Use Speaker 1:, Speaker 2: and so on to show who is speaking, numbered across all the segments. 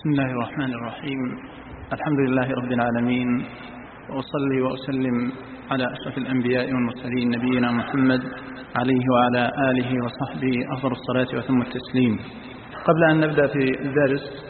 Speaker 1: بسم الله الرحمن الرحيم. الحمد لله رب العالمين، وأصلي وأسلم على أشرف الأنبياء والمرسلين نبينا محمد عليه وعلى آله وصحبه أفضل الصلاة وتم التسليم. قبل أن نبدأ في الدرس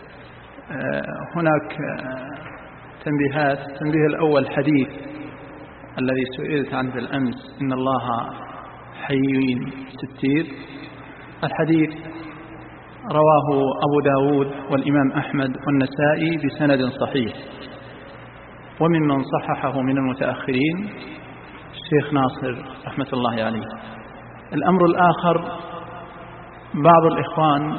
Speaker 1: هناك تنبيهات. التنبيه الأول حديث الذي سئلت عنه بالأمس: إن الله حي ستير. الحديث رواه أبو داود والإمام أحمد والنسائي بسند صحيح، وممن صححه من المتأخرين الشيخ ناصر رحمة الله عليه. الأمر الآخر: بعض الإخوان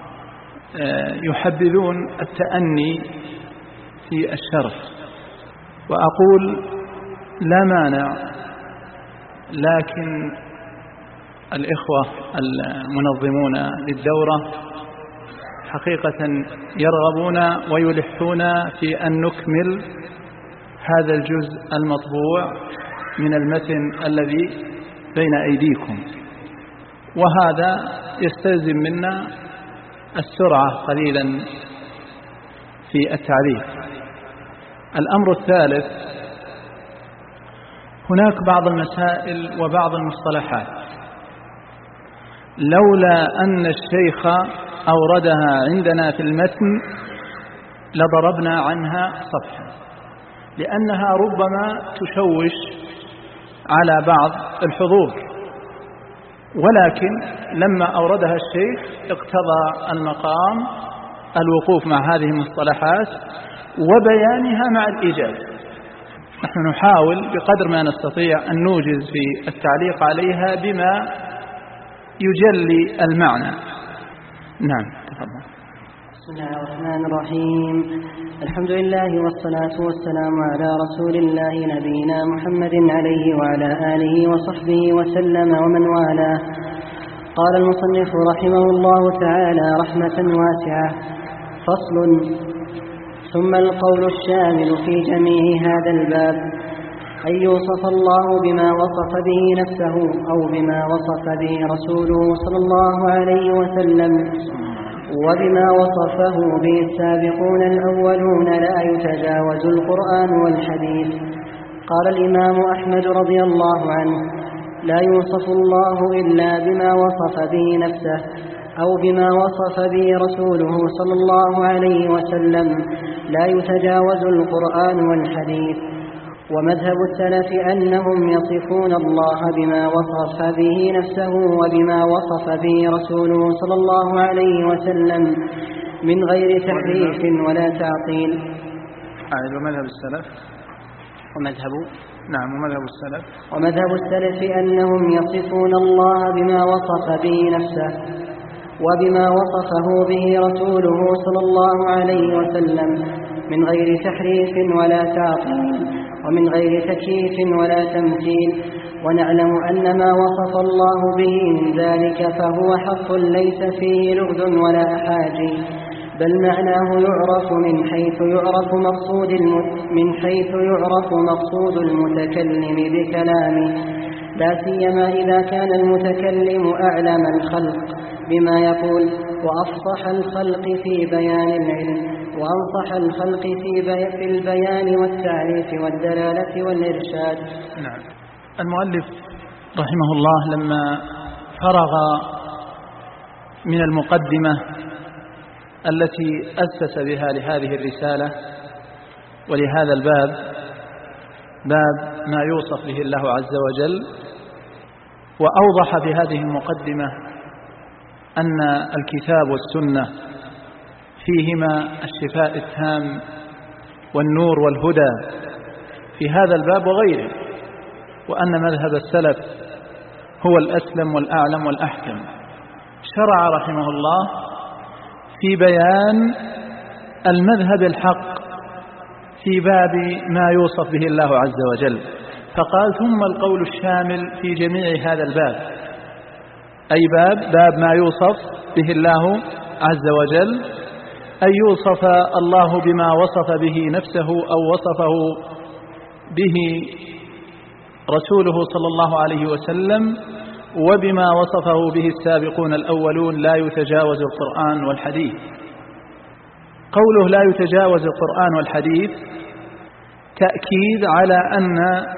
Speaker 1: يحبذون التأني في الشرح، وأقول لا مانع، لكن الإخوة المنظمون للدورة حقيقة يرغبون ويلحون في أن نكمل هذا الجزء المطبوع من المتن الذي بين أيديكم، وهذا يستلزم منا السرعة قليلا في التعريف. الأمر الثالث: هناك بعض المسائل وبعض المصطلحات لولا أن الشيخ أوردها عندنا في المتن لضربنا عنها صفحا، لأنها ربما تشوش على بعض الحضور، ولكن لما أوردها الشيخ اقتضى المقام الوقوف مع هذه المصطلحات وبيانها مع الإيجاز. نحن نحاول بقدر ما نستطيع أن نوجز في التعليق عليها بما يجلي المعنى. نعم، تفضل.
Speaker 2: بسم الله الرحمن الرحيم. الحمد لله والصلاة والسلام على رسول الله نبينا محمد عليه وعلى آله وصحبه وسلم ومن والاه. قال المصنف رحمه الله تعالى رحمة واسعة: فصل. ثم القول الشامل في جميع هذا الباب أن يوصف الله بما وصف به نفسه أو بما وصف به رسوله صلى الله عليه وسلم، وبما وصفه به السابقون الأولون لا يتجاوز القرآن والحديث. قال الإمام أحمد رضي الله عنه: لا يوصف الله إلا بما وصف به نفسه أو بما وصف به رسوله صلى الله عليه وسلم، لا يتجاوز القرآن والحديث. ومذهب السلف أنهم يصفون الله بما وصف به نفسه وبما وصف به رسوله صلى الله عليه وسلم من غير تحريف ولا تعطيل.
Speaker 1: ومذهب السلف
Speaker 2: ومذهب السلف أنهم يصفون الله بما وصف به نفسه وبما وصفه به رسوله صلى الله عليه وسلم من غير تحريف ولا تعطيل ومن غير تكييف ولا تمثيل. ونعلم أن ما وصف الله به من ذلك فهو حق ليس فيه لغز ولا أحاجي، بل معناه يعرف من حيث يعرف مقصود المتكلم بكلامه، لا سيما إذا كان المتكلم أعلم الخلق بما يقول وأفصح الخلق في بيان العلم وأنصح الخلق في البيان والتعريف والدلالة والإرشاد.
Speaker 1: نعم. المؤلف رحمه الله لما فرغ من المقدمة التي أسس بها لهذه الرسالة ولهذا الباب، باب ما يوصف به الله عز وجل، وأوضح بهذه المقدمة أن الكتاب والسنة فيهما الشفاء التام والنور والهدى في هذا الباب وغيره، وأن مذهب السلف هو الأسلم والأعلم والأحكم. شرع رحمه الله في بيان المذهب الحق في باب ما يوصف به الله عز وجل، فقال: ثم القول الشامل في جميع هذا الباب، أي باب ما يوصف به الله عز وجل، أن يوصف الله بما وصف به نفسه أو وصفه به رسوله صلى الله عليه وسلم، وبما وصفه به السابقون الأولون لا يتجاوز القرآن والحديث. قوله لا يتجاوز القرآن والحديث تأكيد على أن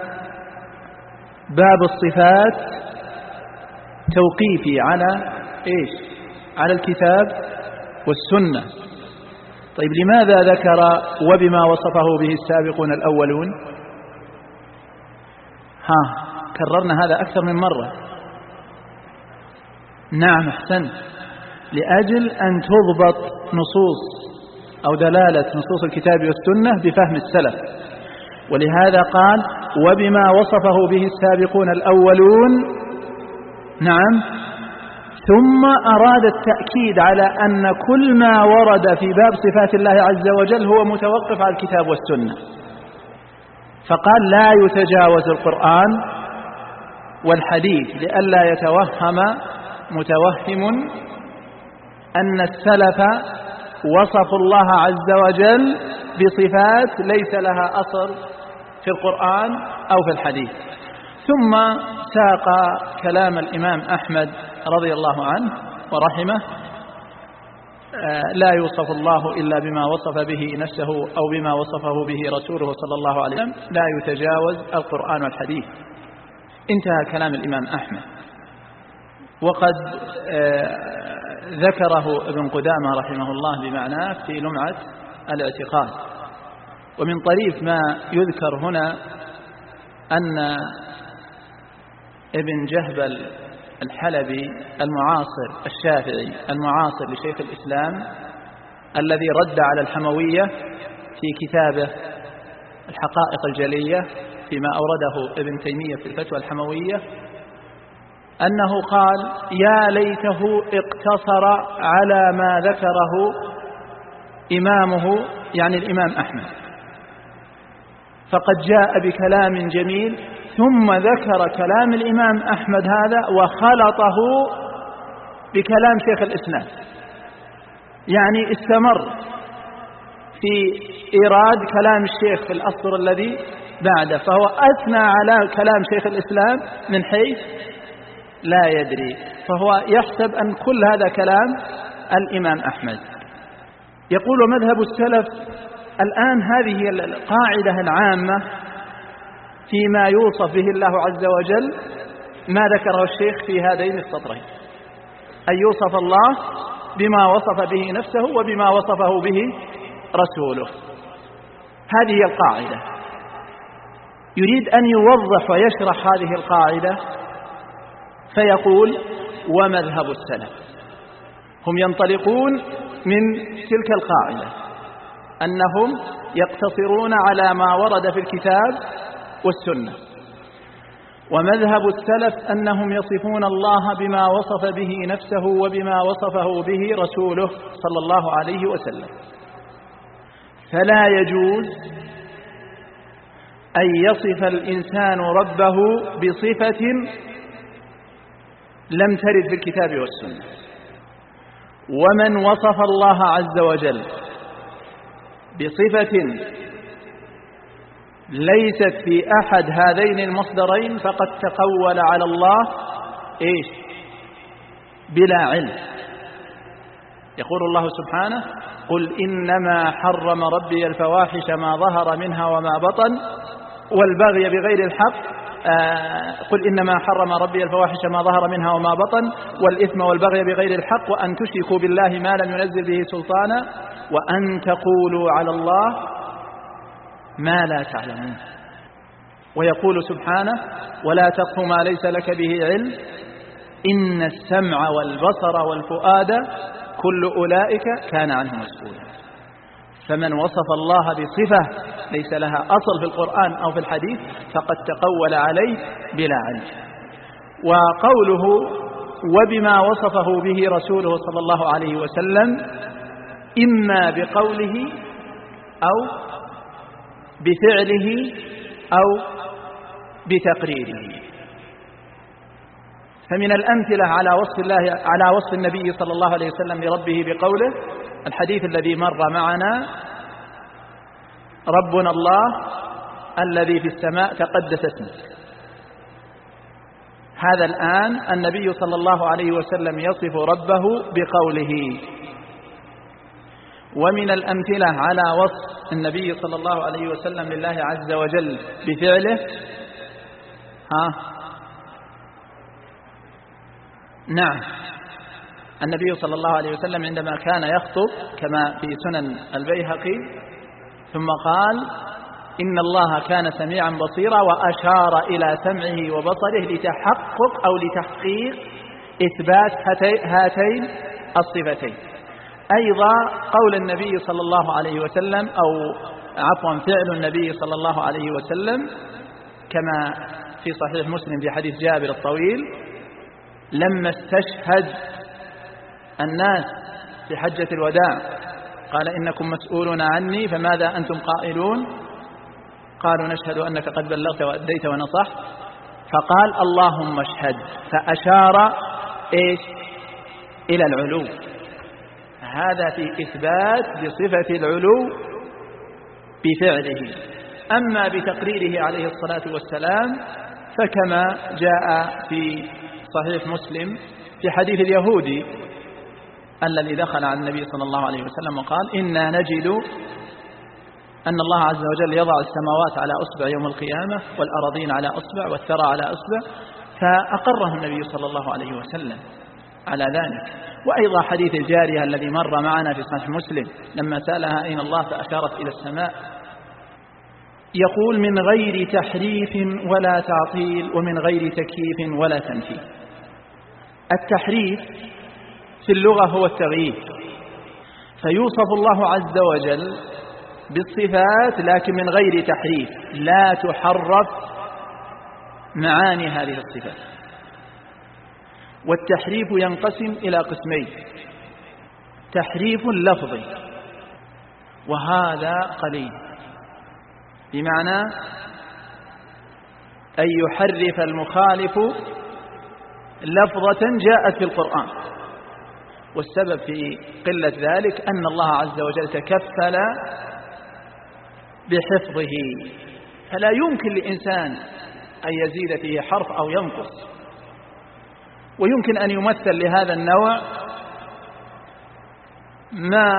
Speaker 1: باب الصفات توقيفي على إيش؟ على الكتاب والسنة. طيب لماذا ذكر وبما وصفه به السابقون الأولون؟ كررنا هذا أكثر من مرة. نعم أحسنت، لأجل أن تضبط نصوص أو دلالة نصوص الكتاب والسنة بفهم السلف، ولهذا قال وبما وصفه به السابقون الأولون. نعم، ثم أراد التأكيد على أن كل ما ورد في باب صفات الله عز وجل هو متوقف على الكتاب والسنة، فقال لا يتجاوز القرآن والحديث لئلا يتوهم متوهم أن السلف وصفوا الله عز وجل بصفات ليس لها أصل في القرآن أو في الحديث. ثم ساق كلام الإمام أحمد رضي الله عنه ورحمه: لا يوصف الله إلا بما وصف به نفسه أو بما وصفه به رسوله صلى الله عليه وسلم، لا يتجاوز القرآن والحديث. انتهى كلام الإمام أحمد. وقد ذكره ابن قدامة رحمه الله بمعناه في لمعة الاعتقاد. ومن طريف ما يذكر هنا أن ابن جهبل الحلبي المعاصر الشافعي المعاصر لشيخ الإسلام الذي رد على الحموية في كتابه الحقائق الجلية فيما أورده ابن تيمية في الفتوى الحموية، أنه قال يا ليته اقتصر على ما ذكره إمامه، يعني الإمام أحمد، فقد جاء بكلام جميل ثم ذكر كلام الإمام أحمد هذا وخلطه بكلام شيخ الإسلام، يعني استمر في إيراد كلام الشيخ في الأسطر الذي بعده، فهو أثنى على كلام شيخ الإسلام من حيث لا يدري، فهو يحسب أن كل هذا كلام الإمام أحمد. يقول مذهب السلف الآن هذه القاعدة العامة فيما يوصف به الله عز وجل ما ذكره الشيخ في هذين السطرين، أن يوصف الله بما وصف به نفسه وبما وصفه به رسوله. هذه هي القاعدة. يريد أن يوضح ويشرح هذه القاعدة فيقول ومذهب السلف. هم ينطلقون من تلك القاعدة أنهم يقتصرون على ما ورد في الكتاب والسنة، ومذهب السلف أنهم يصفون الله بما وصف به نفسه وبما وصفه به رسوله صلى الله عليه وسلم. فلا يجوز أن يصف الإنسان ربه بصفة لم ترد في الكتاب والسنة. ومن وصف الله عز وجل بصفة ليست في أحد هذين المصدرين فقد تقول على الله إيش؟ بلا علم. يقول الله سبحانه قل إنما حرم ربي الفواحش ما ظهر منها وما بطن والبغي بغير الحق قل إنما حرم ربي الفواحش ما ظهر منها وما بطن والإثم والبغي بغير الحق وأن تشركوا بالله ما لم ينزل به سلطانا وأن تقولوا على الله ما لا تعلمون. ويقول سبحانه ولا تقف ما ليس لك به علم إن السمع والبصر والفؤاد كل أولئك كان عنه مسؤولا. فمن وصف الله بصفة ليس لها أصل في القرآن أو في الحديث فقد تقول عليه بلا علم. وقوله وبما وصفه به رسوله صلى الله عليه وسلم إما بقوله أو بفعله أو بتقريره. فمن الأمثلة على وصف النبي صلى الله عليه وسلم لربه بقوله الحديث الذي مر معنا ربنا الله الذي في السماء تقدس اسمك. هذا الآن النبي صلى الله عليه وسلم يصف ربه بقوله. ومن الأمثلة على وصف النبي صلى الله عليه وسلم لله عز وجل بفعله نعم، النبي صلى الله عليه وسلم عندما كان يخطب كما في سنن البيهقي ثم قال إن الله كان سميعا بصيرا، وأشار إلى سمعه وبصره لتحقق أو لتحقيق إثبات هاتين الصفتين. أيضا قول النبي صلى الله عليه وسلم أو عفوا فعل النبي صلى الله عليه وسلم كما في صحيح مسلم في حديث جابر الطويل لما استشهد الناس في حجة الوداع قال إنكم مسؤولون عني فماذا أنتم قائلون؟ قالوا نشهد أنك قد بلغت وأديت ونصحت، فقال اللهم اشهد، فأشار إلى العلو. هذا في إثبات بصفة العلو بفعله. أما بتقريره عليه الصلاة والسلام فكما جاء في صحيح مسلم في حديث اليهودي الذي دخل على النبي صلى الله عليه وسلم وقال إنا نجد أن الله عز وجل يضع السماوات على أصبع يوم القيامة والأراضين على أصبع والثرى على أصبع، فأقره النبي صلى الله عليه وسلم على ذلك. وأيضا حديث الجارية الذي مر معنا في صحيح مسلم لما سألها أين الله فأشارت إلى السماء. يقول من غير تحريف ولا تعطيل ومن غير تكييف ولا تمثيل. التحريف في اللغة هو التغيير، فيوصف الله عز وجل بالصفات لكن من غير تحريف، لا تحرف معاني هذه الصفات. والتحريف ينقسم إلى قسمين: تحريف لفظي وهذا قليل، بمعنى أن يحرف المخالف لفظة جاءت في القرآن، والسبب في قلة ذلك أن الله عز وجل تكفل بحفظه، فلا يمكن لإنسان أن يزيد فيه حرف أو ينقص. ويمكن أن يمثل لهذا النوع ما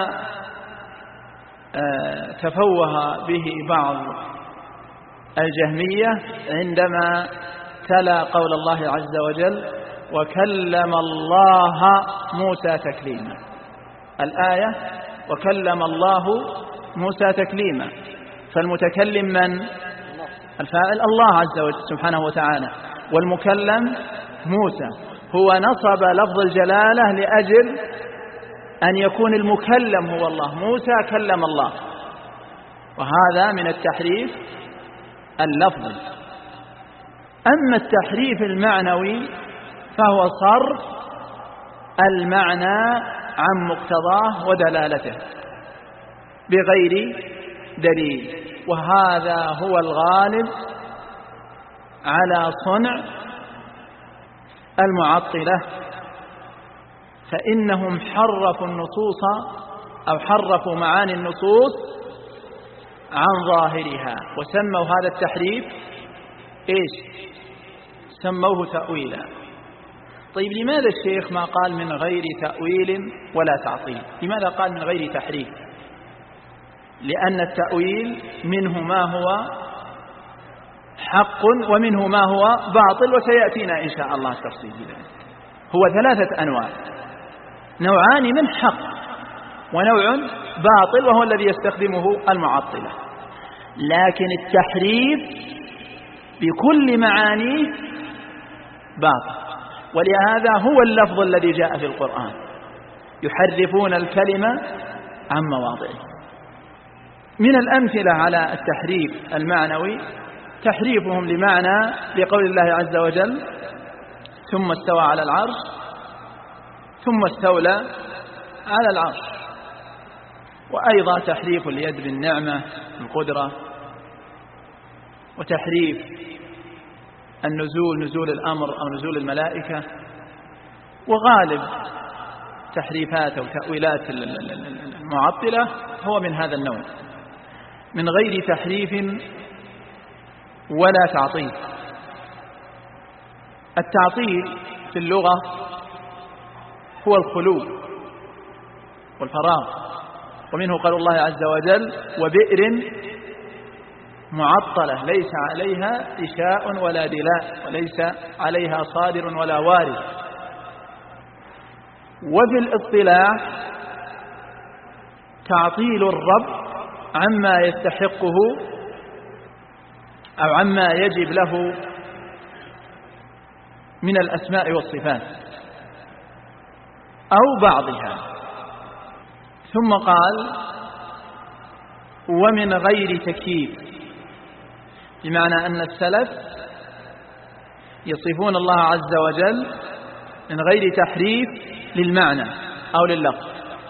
Speaker 1: تفوه به بعض الجهمية عندما تلا قول الله عز وجل وكلم الله موسى تكليما، الآية وكلم الله موسى تكليما، فالمتكلم من؟ الفاعل الله عز وجل سبحانه وتعالى، والمكلم موسى. هو نصب لفظ الجلالة لأجل أن يكون المكلم هو الله، موسى كلم الله، وهذا من التحريف اللفظي. أما التحريف المعنوي فهو صرف المعنى عن مقتضاه ودلالته بغير دليل، وهذا هو الغالب على صنع المعطلة، فإنهم حرفوا النصوص أو حرفوا معاني النصوص عن ظاهرها، وسموا هذا التحريف سموه تأويلا. طيب لماذا الشيخ ما قال من غير تأويل ولا تعطيل؟ لماذا قال من غير تحريف؟ لأن التأويل منه ما هو حق ومنه ما هو باطل، وسيأتينا إن شاء الله التفصيل ذلك. هو ثلاثة أنواع: نوعان من حق ونوع باطل وهو الذي يستخدمه المعطلة. لكن التحريف بكل معانيه باطل، ولهذا هو اللفظ الذي جاء في القرآن: يحرفون الكلمة عن مواضعه. من الأمثلة على التحريف المعنوي تحريفهم لمعنى لقول الله عز وجل ثم استوى على العرش ثم استولى على العرش، وأيضا تحريف اليد بالنعمة القدرة، وتحريف النزول نزول الأمر أو نزول الملائكة. وغالب تحريفات أو تأويلات المعطلة هو من هذا النوع، من غير تحريف ولا تعطيل. التعطيل في اللغة هو الخلو والفراغ، ومنه قول الله عز وجل وبئر معطلة ليس عليها إشاء ولا دلاء وليس عليها صادر ولا وارد. وفي الاصطلاح تعطيل الرب عما يستحقه أو عما يجب له من الأسماء والصفات أو بعضها. ثم قال ومن غير تكييف، بمعنى أن السلف يصفون الله عز وجل من غير تحريف للمعنى أو لللفظ،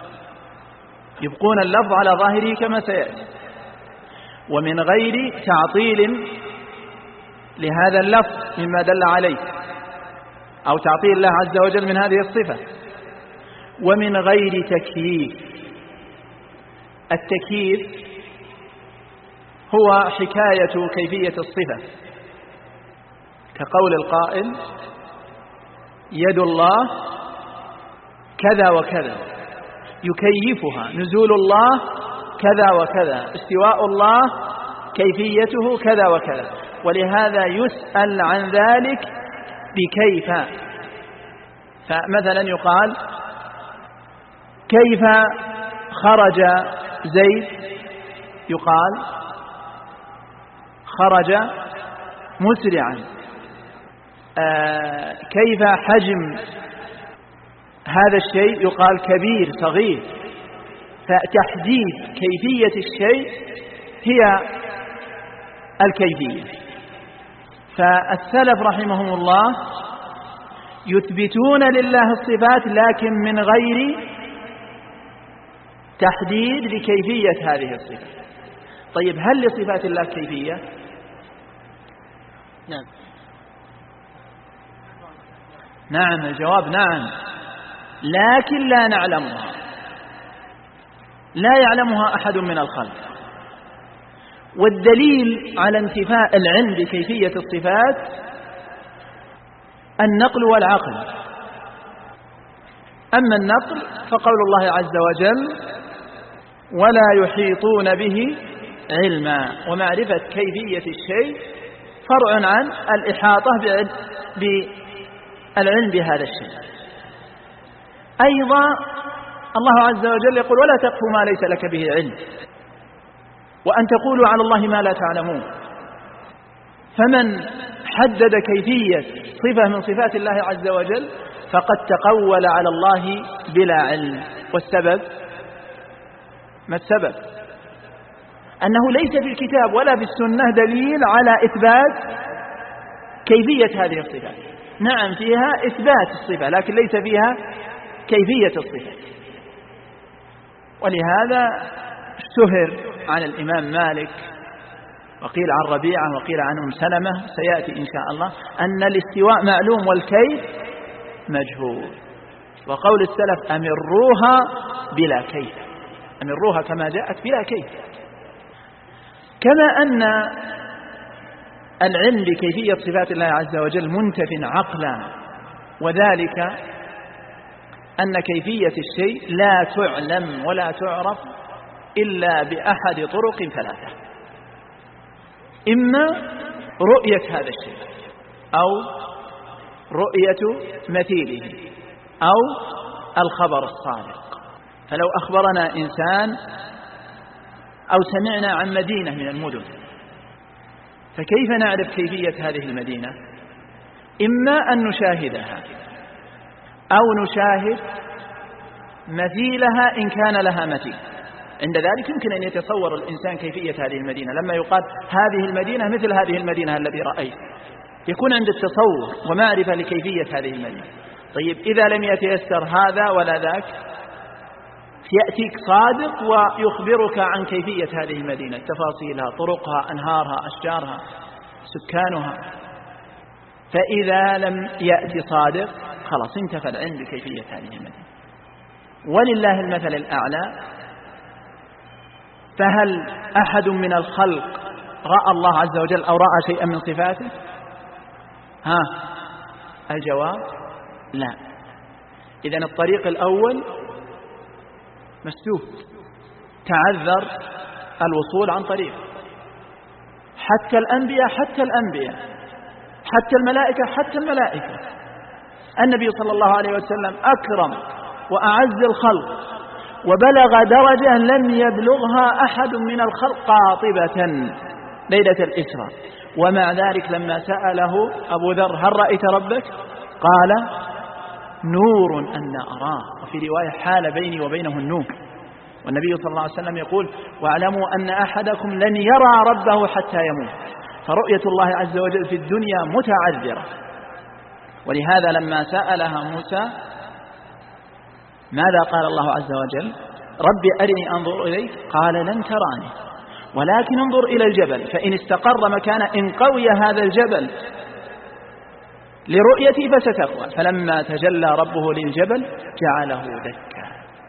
Speaker 1: يبقون اللفظ على ظاهره كما سيأتي، ومن غير تعطيل لهذا اللفظ مما دل عليه أو تعطيل الله عز وجل من هذه الصفة، ومن غير تكييف. التكييف هو حكاية كيفية الصفة، كقول القائل يد الله كذا وكذا، يكيفها نزول الله كذا وكذا، استواء الله كيفيته كذا وكذا، ولهذا يسأل عن ذلك بكيف. فمثلا يقال كيف خرج زيد، يقال خرج مسرعا. كيف حجم هذا الشيء، يقال كبير صغير. فتحديد كيفية الشيء هي الكيفية. فالسلف رحمهم الله يثبتون لله الصفات لكن من غير تحديد لكيفية هذه الصفة. طيب هل لصفات الله كيفية؟ نعم، الجواب نعم، لكن لا نعلمها، لا يعلمها أحد من الخلق. والدليل على انتفاء العلم بكيفية الصفات النقل والعقل. أما النقل فقول الله عز وجل ولا يحيطون به علما، ومعرفة كيفية الشيء فرع عن الإحاطة بالعلم بهذا الشيء. أيضا الله عز وجل يقول ولا تقف ما ليس لك به علم وأن تقولوا على الله ما لا تعلمون. فمن حدد كيفية صفة من صفات الله عز وجل فقد تقول على الله بلا علم. والسبب ما السبب؟ أنه ليس في الكتاب ولا في السنة دليل على إثبات كيفية هذه الصفات. نعم فيها إثبات الصفة لكن ليس فيها كيفية الصفة. ولهذا اشتهر عن الإمام مالك وقيل عن ربيعة وقيل عن أم سلمة سيأتي إن شاء الله أن الاستواء معلوم والكيف مجهول. وقول السلف أمروها بلا كيف، أمروها كما جاءت بلا كيف. كما أن العلم بكيفية صفات الله عز وجل منتف عقلا، وذلك أن كيفية الشيء لا تعلم ولا تعرف إلا بأحد طرق ثلاثة: إما رؤية هذا الشيء، أو رؤية مثيله، أو الخبر الصادق. فلو أخبرنا إنسان أو سمعنا عن مدينة من المدن فكيف نعرف كيفية هذه المدينة؟ إما أن نشاهدها أو نشاهد مثيلها إن كان لها مثيل. عند ذلك يمكن أن يتصور الإنسان كيفية هذه المدينة. لما يقال هذه المدينة مثل هذه المدينة التي رأيت يكون عند التصور ومعرفة لكيفية هذه المدينة. طيب إذا لم يتيسر هذا ولا ذاك يأتيك صادق ويخبرك عن كيفية هذه المدينة، تفاصيلها، طرقها، أنهارها، أشجارها، سكانها. فإذا لم يأتي صادق خلاص انتفى العلم بكيفية هذه المدينة. ولله المثل الأعلى. فهل أحد من الخلق رأى الله عز وجل أو رأى شيئا من صفاته؟ الجواب لا. إذن الطريق الأول مسدود تعذر الوصول عن طريق، حتى الأنبياء حتى الملائكة. النبي صلى الله عليه وسلم أكرم وأعز الخلق، وبلغ درجة لم يبلغها أحد من الخلق قاطبة ليلة الإسراء، ومع ذلك لما سأله أبو ذر هل رأيت ربك؟ قال نور أن أراه، وفي رواية حال بيني وبينه النور. والنبي صلى الله عليه وسلم يقول واعلموا أن أحدكم لن يرى ربه حتى يموت، فرؤية الله عز وجل في الدنيا متعذرة. ولهذا لما سألها موسى ماذا قال الله عز وجل؟ ربي أرني أنظر إليك، قال لن تراني ولكن انظر إلى الجبل فإن استقر مكانه إن قوي هذا الجبل لرؤيتي فستقوى. فلما تجلى ربه للجبل جعله دكا.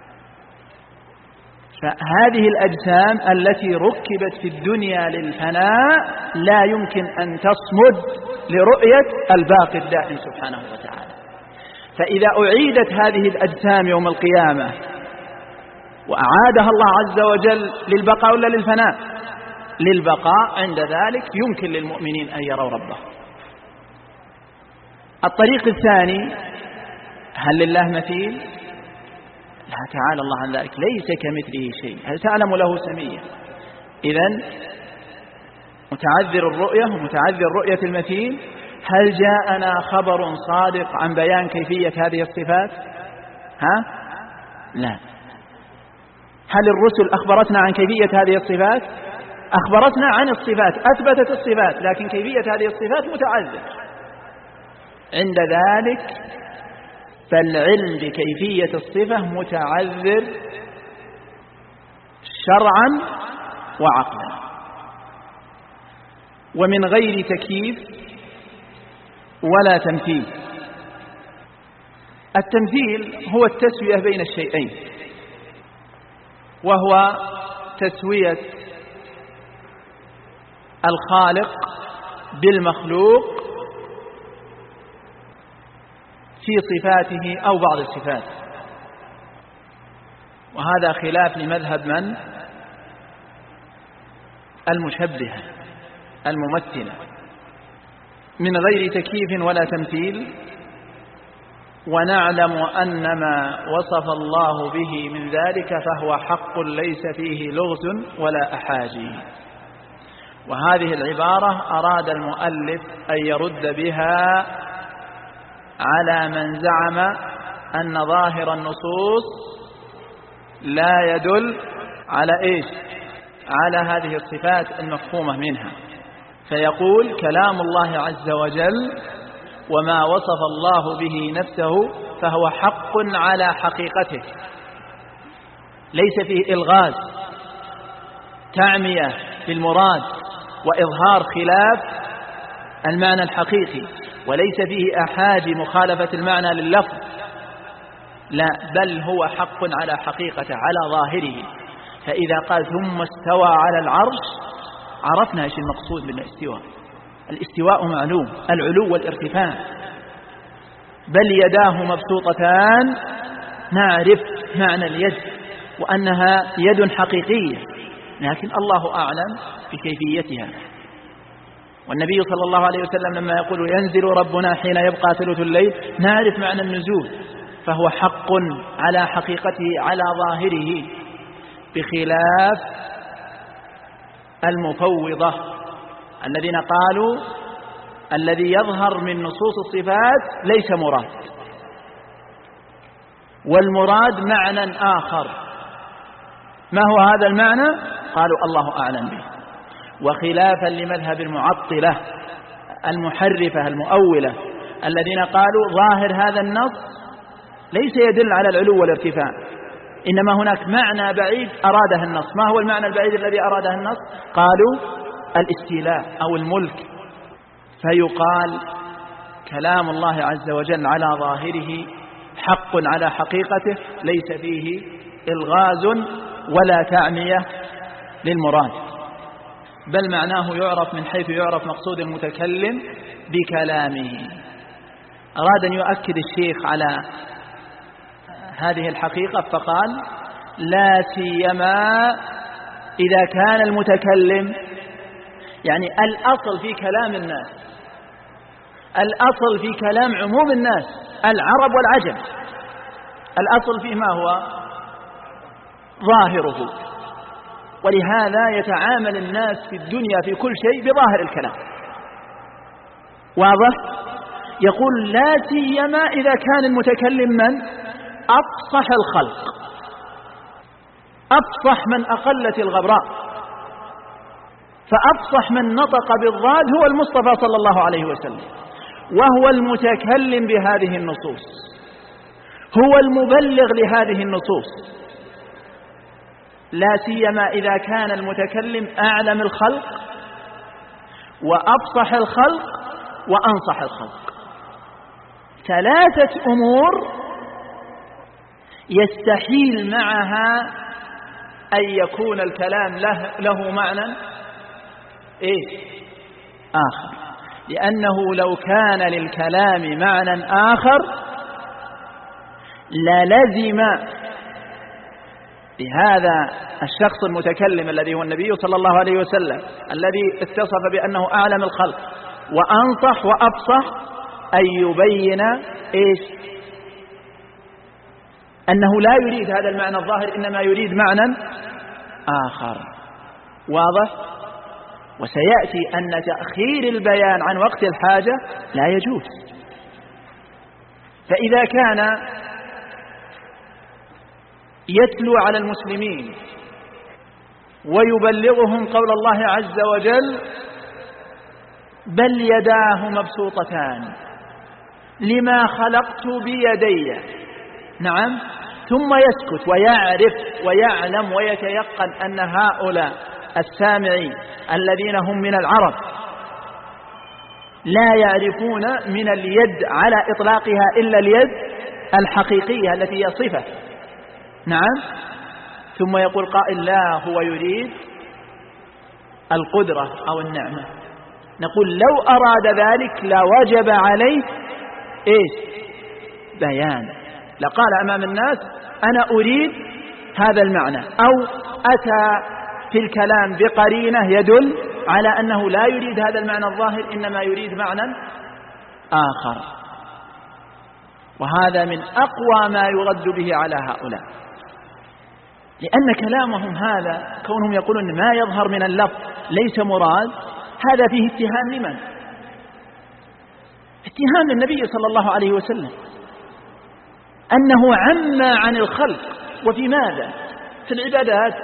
Speaker 1: فهذه الأجسام التي ركبت في الدنيا للفناء لا يمكن أن تصمد لرؤية الباقي الدائم سبحانه وتعالى. فإذا أعيدت هذه الأجسام يوم القيامة وأعادها الله عز وجل للبقاء ولا للفناء؟ للبقاء، عند ذلك يمكن للمؤمنين أن يروا ربه. الطريق الثاني، هل لله مثيل؟ لا، تعالى الله عن ذلك، ليس كمثله شيء، هل تعلم له سمية؟ إذن متعذر الرؤية ومتعذر رؤية المثيل. هل جاءنا خبر صادق عن بيان كيفية هذه الصفات؟ لا. هل الرسل أخبرتنا عن كيفية هذه الصفات؟ أخبرتنا عن الصفات، أثبتت الصفات، لكن كيفية هذه الصفات متعذر. عند ذلك فالعلم بكيفية الصفة متعذر شرعا وعقلا، ومن غير تكييف ولا تمثيل. التمثيل هو التسوية بين الشيئين، وهو تسوية الخالق بالمخلوق في صفاته أو بعض الصفات، وهذا خلاف لمذهب من؟ المشبهة الممثلة. من غير تكييف ولا تمثيل، ونعلم أن ما وصف الله به من ذلك فهو حق ليس فيه لغز ولا أحاجي. وهذه العبارة أراد المؤلف أن يرد بها على من زعم أن ظاهر النصوص لا يدل على إيش؟ على هذه الصفات المفهومة منها. فيقول كلام الله عز وجل وما وصف الله به نفسه فهو حق على حقيقته، ليس فيه إلغاز، تعمية في المراد، وإظهار خلاف المعنى الحقيقي، وليس فيه أحاجي مخالفة المعنى لللفظ، لا، بل هو حق على حقيقته على ظاهره. فإذا قال ثم استوى على العرش عرفنا ايش المقصود بالاستواء. الاستواء معلوم، العلو والارتفاع، بل يداه مبسوطتان، نعرف معنى اليد وأنها يد حقيقية، لكن الله أعلم بكيفيتها. والنبي صلى الله عليه وسلم لما يقول ينزل ربنا حين يبقى ثلث الليل، نعرف معنى النزول، فهو حق على حقيقته على ظاهره، بخلاف المفوضة الذين قالوا الذي يظهر من نصوص الصفات ليس مراد، والمراد معنى آخر. ما هو هذا المعنى؟ قالوا الله أعلم به. وخلافا لمذهب المعطلة المحرفة المؤولة الذين قالوا ظاهر هذا النص ليس يدل على العلو والارتفاع، إنما هناك معنى بعيد أراده النص. ما هو المعنى البعيد الذي أراده النص؟ قالوا الاستيلاء أو الملك. فيقال كلام الله عز وجل على ظاهره حق على حقيقته، ليس فيه إلغاز ولا تعمية للمراد، بل معناه يعرف من حيث يعرف مقصود المتكلم بكلامه. أراد أن يؤكد الشيخ على هذه الحقيقة فقال لا سيما إذا كان المتكلم، يعني الأصل في كلام الناس، الأصل في كلام عموم الناس العرب والعجم، الأصل فيه ما هو ظاهره، ولهذا يتعامل الناس في الدنيا في كل شيء بظاهر الكلام. واضح؟ يقول لا سيما إذا كان المتكلم من أفصح الخلق، أفصح من أقلت الغبراء، فأفصح من نطق بالضاد هو المصطفى صلى الله عليه وسلم، وهو المتكلم بهذه النصوص، هو المبلغ لهذه النصوص. لا سيما إذا كان المتكلم أعلم الخلق وأفصح الخلق وأنصح الخلق. ثلاثة أمور يستحيل معها أن يكون الكلام له معنى آخر، لأنه لو كان للكلام معنى آخر للزم بهذا الشخص المتكلم الذي هو النبي صلى الله عليه وسلم، الذي اتصف بأنه أعلم الخلق وأنصح وأفصح، أن يبين أنه لا يريد هذا المعنى الظاهر، إنما يريد معنى آخر. واضح؟ وسيأتي أن تأخير البيان عن وقت الحاجة لا يجوز. فإذا كان يتلو على المسلمين ويبلغهم قول الله عز وجل بل يداه مبسوطتان لما خلقت بيدي، نعم، ثم يسكت ويعرف ويعلم ويتيقن أن هؤلاء السامعين الذين هم من العرب لا يعرفون من اليد على إطلاقها إلا اليد الحقيقية التي هي صفة، نعم، ثم يقول قائل لا هو يريد القدرة أو النعمة، نقول لو أراد ذلك لوجب عليه بيان، لقال أمام الناس أنا أريد هذا المعنى، أو أتى في الكلام بقرينة يدل على أنه لا يريد هذا المعنى الظاهر، إنما يريد معنى آخر. وهذا من أقوى ما يرد به على هؤلاء، لأن كلامهم هذا كونهم يقولون ما يظهر من اللفظ ليس مراد، هذا فيه اتهام لمن؟ اتهام للنبي صلى الله عليه وسلم أنه عمى عن الخلق. وفي ماذا؟ في العبادات،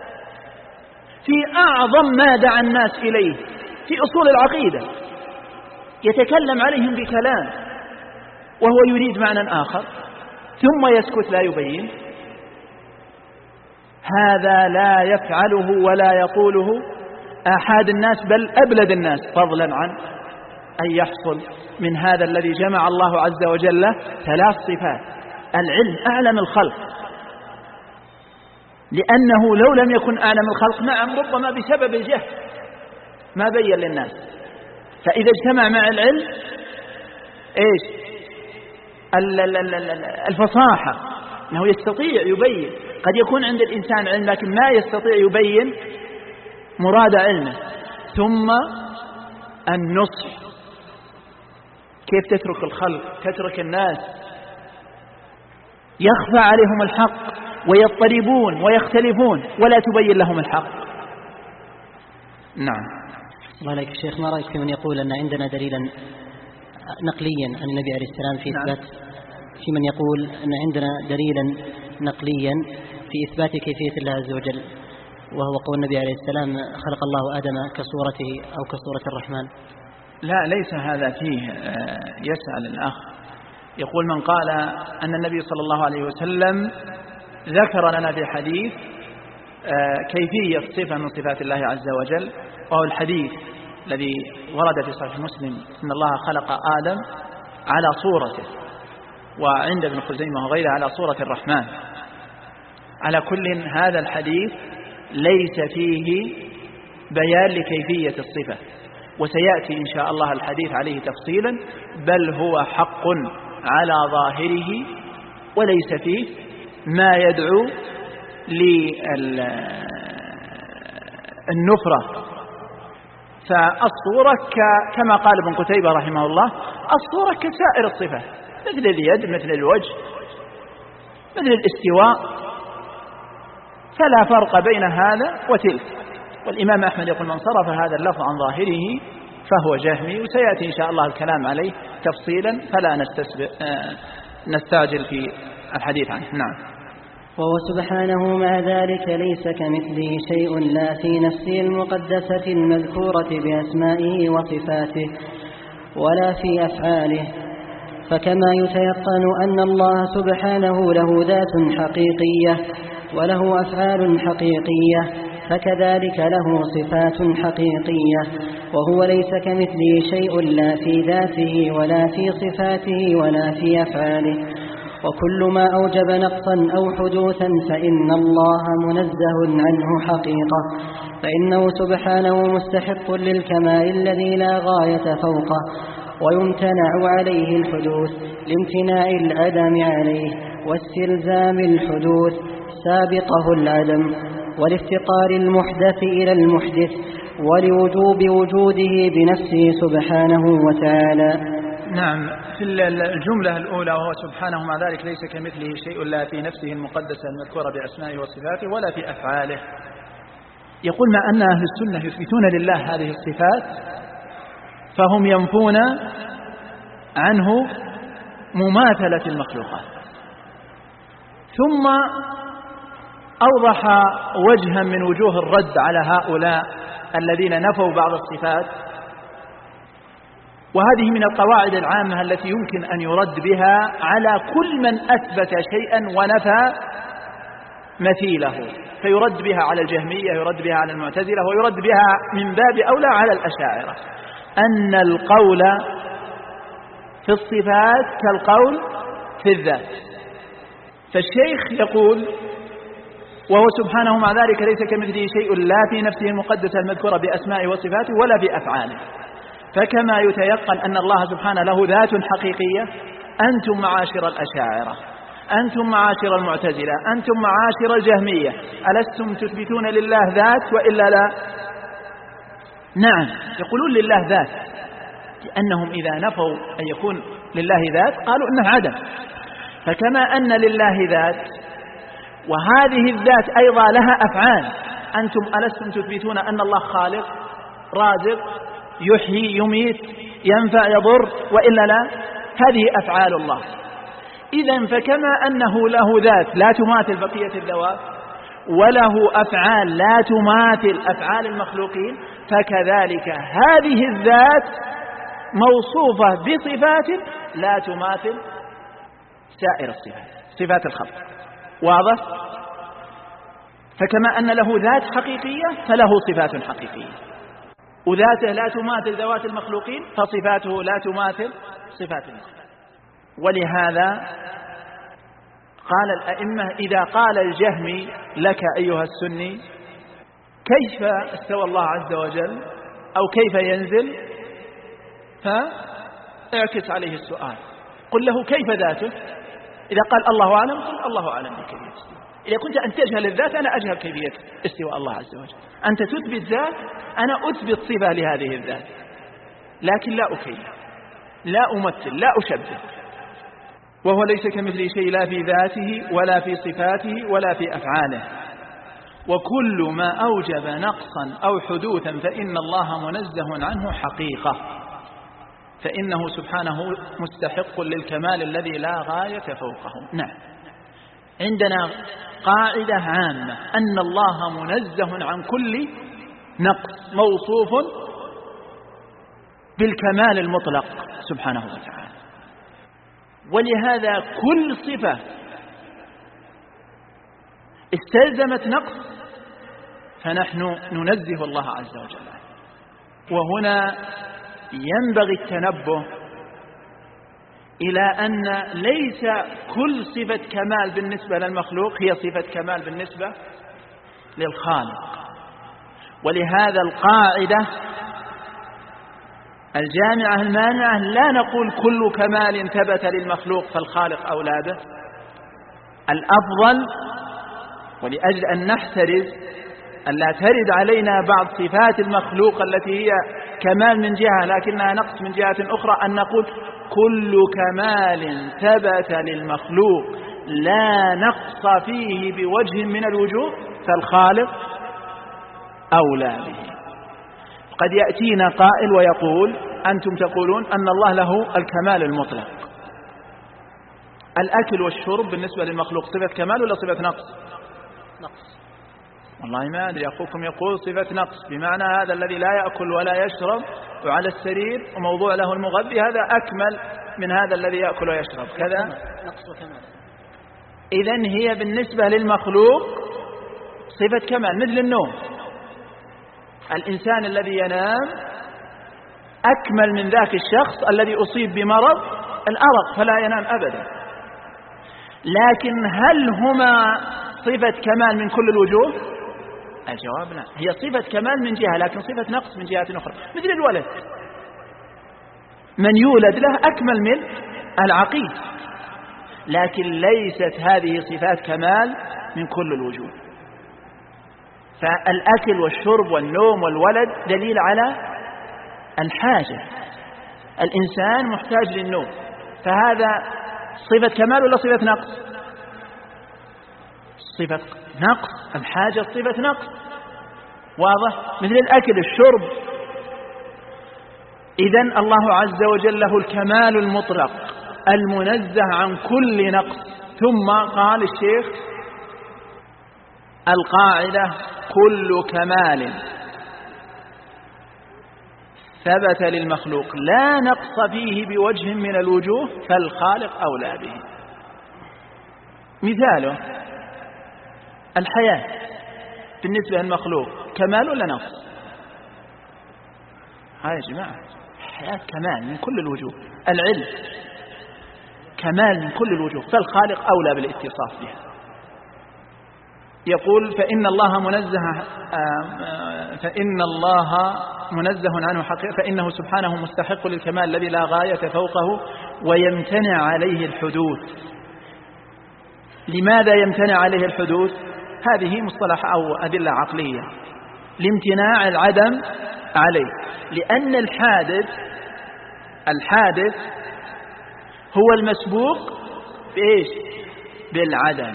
Speaker 1: في أعظم ما دعا الناس إليه في أصول العقيدة، يتكلم عليهم بكلام وهو يريد معنى آخر ثم يسكت لا يبين. هذا لا يفعله ولا يقوله أحد الناس بل أبلد الناس، فضلا عن أن يحصل من هذا الذي جمع الله عز وجل ثلاث صفات: العلم، أعلم الخلق، لأنه لو لم يكن أعلم الخلق نعم ربما بسبب الجهل ما بين للناس، فإذا اجتمع مع العلم الفصاحة، أنه يستطيع يبين. قد يكون عند الإنسان علم لكن ما يستطيع يبين مراد علمه. ثم النصح، كيف تترك الخلق، تترك الناس يخفى عليهم الحق ويضطربون ويختلفون ولا تبين لهم الحق. نعم.
Speaker 2: الله عليك شيخ، ما رأيك في من يقول أن عندنا دليلا نقليا عن النبي عليه السلام في إثبات، في من يقول أن عندنا دليلا نقليا في إثبات كيفية الله عز وجل، وهو قول النبي عليه السلام خلق الله آدم كصورته أو كصورة الرحمن؟
Speaker 1: لا، ليس هذا فيه. يسأل الأخ، يقول من قال أن النبي صلى الله عليه وسلم ذكر لنا في حديث كيفية صفة من صفات الله عز وجل، وهو الحديث الذي ورد في صحيح مسلم إن الله خلق آدم على صورته، وعند ابن خزيمة وغيره على صورة الرحمن. على كل هذا الحديث ليس فيه بيان لكيفية الصفة، وسيأتي إن شاء الله الحديث عليه تفصيلا، بل هو حق على ظاهره وليس فيه ما يدعو للنفرة. فالصورة كما قال ابن قتيبة رحمه الله: الصورة كسائر الصفات، مثل اليد، مثل الوجه، مثل الاستواء، فلا فرق بين هذا وتلك. والإمام أحمد يقول: من صرف هذا اللفظ عن ظاهره فهو جهمي، وسيأتي إن شاء الله الكلام عليه تفصيلا، فلا نستعجل في الحديث عنه. نعم.
Speaker 2: وهو سبحانه مع ذلك ليس كمثله شيء، لا في نفسه المقدسة المذكورة بأسمائه وصفاته ولا في أفعاله. فكما يتيقن أن الله سبحانه له ذات حقيقية وله أفعال حقيقية، فكذلك له صفات حقيقية، وهو ليس كمثله شيء لا في ذاته ولا في صفاته ولا في أفعاله. وكل ما أوجب نقصا أو حدوثا فإن الله منزه عنه حقيقة، فإنه سبحانه مستحق للكمال الذي لا غاية فوقه، ويمتنع عليه الحدوث لامتناع العدم عليه، واستلزام الحدوث سابقه العدم، والافتقار المحدث إلى المحدث، ولوجوب وجوده بنفسه سبحانه وتعالى.
Speaker 1: نعم. في الجملة الأولى: وهو سبحانه مع ذلك ليس كمثله شيء، لا في نفسه المقدسة المذكورة بأسمائه وصفاته ولا في أفعاله، يقول: مع أن أهل السنة يثبتون لله هذه الصفات، فهم ينفون عنه مماثلة المخلوقات. ثم أوضح وجها من وجوه الرد على هؤلاء الذين نفوا بعض الصفات، وهذه من القواعد العامة التي يمكن أن يرد بها على كل من أثبت شيئا ونفى مثيله، فيرد بها على الجهمية، يرد بها على المعتزلة، ويرد بها من باب أولى على الأشاعرة، أن القول في الصفات كالقول في الذات. فالشيخ يقول: وهو سبحانه مع ذلك ليس كمثله شيء، لا في نفسه المقدسة المذكورة بأسمائه وصفاته ولا في أفعاله. فكما يتيقن أن الله سبحانه له ذات حقيقية، أنتم معاشر الأشاعرة، أنتم معاشر المعتزلة، أنتم معاشر الجهمية، ألستم تثبتون لله ذات وإلا لا؟ نعم، يقولون لله ذات، لأنهم إذا نفوا أن يكون لله ذات قالوا إنه عدم. فكما أن لله ذات، وهذه الذات أيضا لها أفعال، أنتم ألستم تثبتون أن الله خالق رازق يحيي يميت ينفع يضر وإلا لا؟ هذه أفعال الله. إذن فكما أنه له ذات لا تماثل بقية الذوات، وله أفعال لا تماثل أفعال المخلوقين، فكذلك هذه الذات موصوفة بصفات لا تماثل سائر الصفات، صفات الخلق. واضح؟ فكما أن له ذات حقيقية فله صفات حقيقية، وذاته لا تماثل ذوات المخلوقين فصفاته لا تماثل صفات المخلوقين. ولهذا قال الأئمة: إذا قال الجهمي لك أيها السني كيف استوى الله عز وجل أو كيف ينزل، فاعكس عليه السؤال، قل له كيف ذاته. إذا قال الله أعلم قل الله أعلم بكيفية استواء. إذا كنت أن تجهل الذات أنا أجهل كيفية استواء الله عز وجل. أنت تثبت ذات، أنا أثبت صفة لهذه الذات، لكن لا أكيف، لا أمثل، لا أشبه. وهو ليس كمثله شيء، لا في ذاته ولا في صفاته ولا في أفعاله. وكل ما أوجب نقصا أو حدوثا فإن الله منزه عنه حقيقة، فإنه سبحانه مستحق للكمال الذي لا غاية فوقه. نعم، عندنا قاعدة عامة أن الله منزه عن كل نقص، موصوف بالكمال المطلق سبحانه وتعالى. ولهذا كل صفة استلزمت نقص فنحن ننزه الله عز وجل. وهنا ينبغي التنبه إلى أن ليس كل صفة كمال بالنسبة للمخلوق هي صفة كمال بالنسبة للخالق. ولهذا القاعدة الجامعة المانعة لا نقول كل كمال ثبت للمخلوق فالخالق أولاده. الأفضل ولأجل أن نحترز أن لا ترد علينا بعض صفات المخلوق التي هي كمال من جهة لكنها نقص من جهة أخرى، أن نقول كل كمال ثبت للمخلوق لا نقص فيه بوجه من الوجوه فالخالق أولى به. قد يأتينا قائل ويقول أنتم تقولون أن الله له الكمال المطلق، الأكل والشرب بالنسبة للمخلوق صفة كمال ولا صفة نقص؟
Speaker 2: نقص.
Speaker 1: والله ما أدري، أخوكم يقول صفة نقص، بمعنى هذا الذي لا يأكل ولا يشرب وعلى السرير وموضوع له المغذي هذا أكمل من هذا الذي يأكل ويشرب كذا.
Speaker 2: نقص وكمال.
Speaker 1: إذن هي بالنسبة للمخلوق صفة كمال، مثل النوم. الإنسان الذي ينام أكمل من ذاك الشخص الذي أصيب بمرض الأرق فلا ينام أبدا. لكن هل هما صفة كمال من كل الوجوه؟ الجواب لا، هي صفة كمال من جهة لكن صفة نقص من جهة أخرى. مثل الولد، من يولد له أكمل من العقيم، لكن ليست هذه صفات كمال من كل الوجوه. فالأكل والشرب والنوم والولد دليل على الحاجة، الإنسان محتاج للنوم، فهذا صفة كمال ولا صفة نقص؟ صفة نقص، الحاجة صفة نقص، واضح؟ مثل الأكل الشرب. إذن الله عز وجل له الكمال المطلق المنزه عن كل نقص. ثم قال الشيخ القاعدة كل كمال ثبت للمخلوق لا نقص فيه بوجه من الوجوه فالخالق أولى به. مثاله الحياة بالنسبة للمخلوق كمال ولا نقص؟ هاي يا جماعة الحياة كمال من كل الوجوه، العلم كمال من كل الوجوه فالخالق أولى بالاتصاف بها. يقول فإن الله منزه عنه حقيقة، فإنه سبحانه مستحق للكمال الذي لا غاية فوقه ويمتنع عليه الحدوث. لماذا يمتنع عليه الحدوث؟ هذه مصطلح أو أدلة عقلية لامتناع العدم عليه، لأن الحادث هو المسبوق بإيش؟ بالعدم.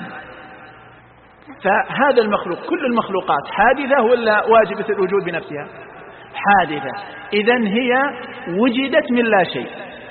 Speaker 1: فهذا المخلوق كل المخلوقات حادثة ولا واجبة الوجود بنفسها؟ حادثة، إذن هي وجدت من لا شيء.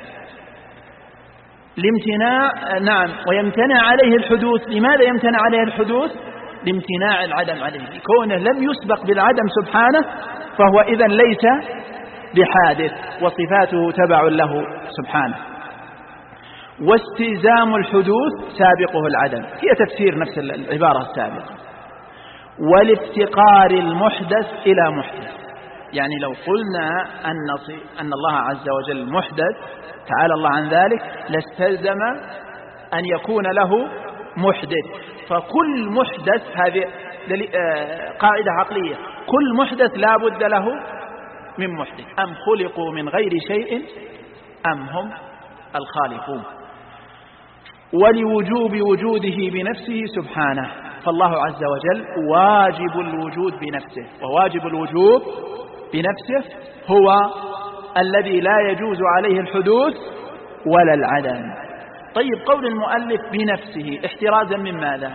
Speaker 1: الامتناع نعم، ويمتنع عليه الحدوث. لماذا يمتنع عليه الحدوث؟ لامتناع العدم عليه، كونه لم يسبق بالعدم سبحانه فهو إذن ليس بحادث وصفاته تبع له سبحانه. واستلزام الحدوث سابقه العدم، هي تفسير نفس العبارة السابقة. والافتقار المحدث إلى محدث، يعني لو قلنا أن الله عز وجل محدث تعالى الله عن ذلك لاستلزم أن يكون له محدث. فكل محدث، هذه قاعدة عقلية، كل محدث لا بد له من محدث. أم خلقوا من غير شيء أم هم الخالقون. ولوجوب وجوده بنفسه سبحانه، فالله عز وجل واجب الوجود بنفسه، وواجب الوجود بنفسه هو الذي لا يجوز عليه الحدوث ولا العدم. طيب قول المؤلف بنفسه احترازا من ماذا؟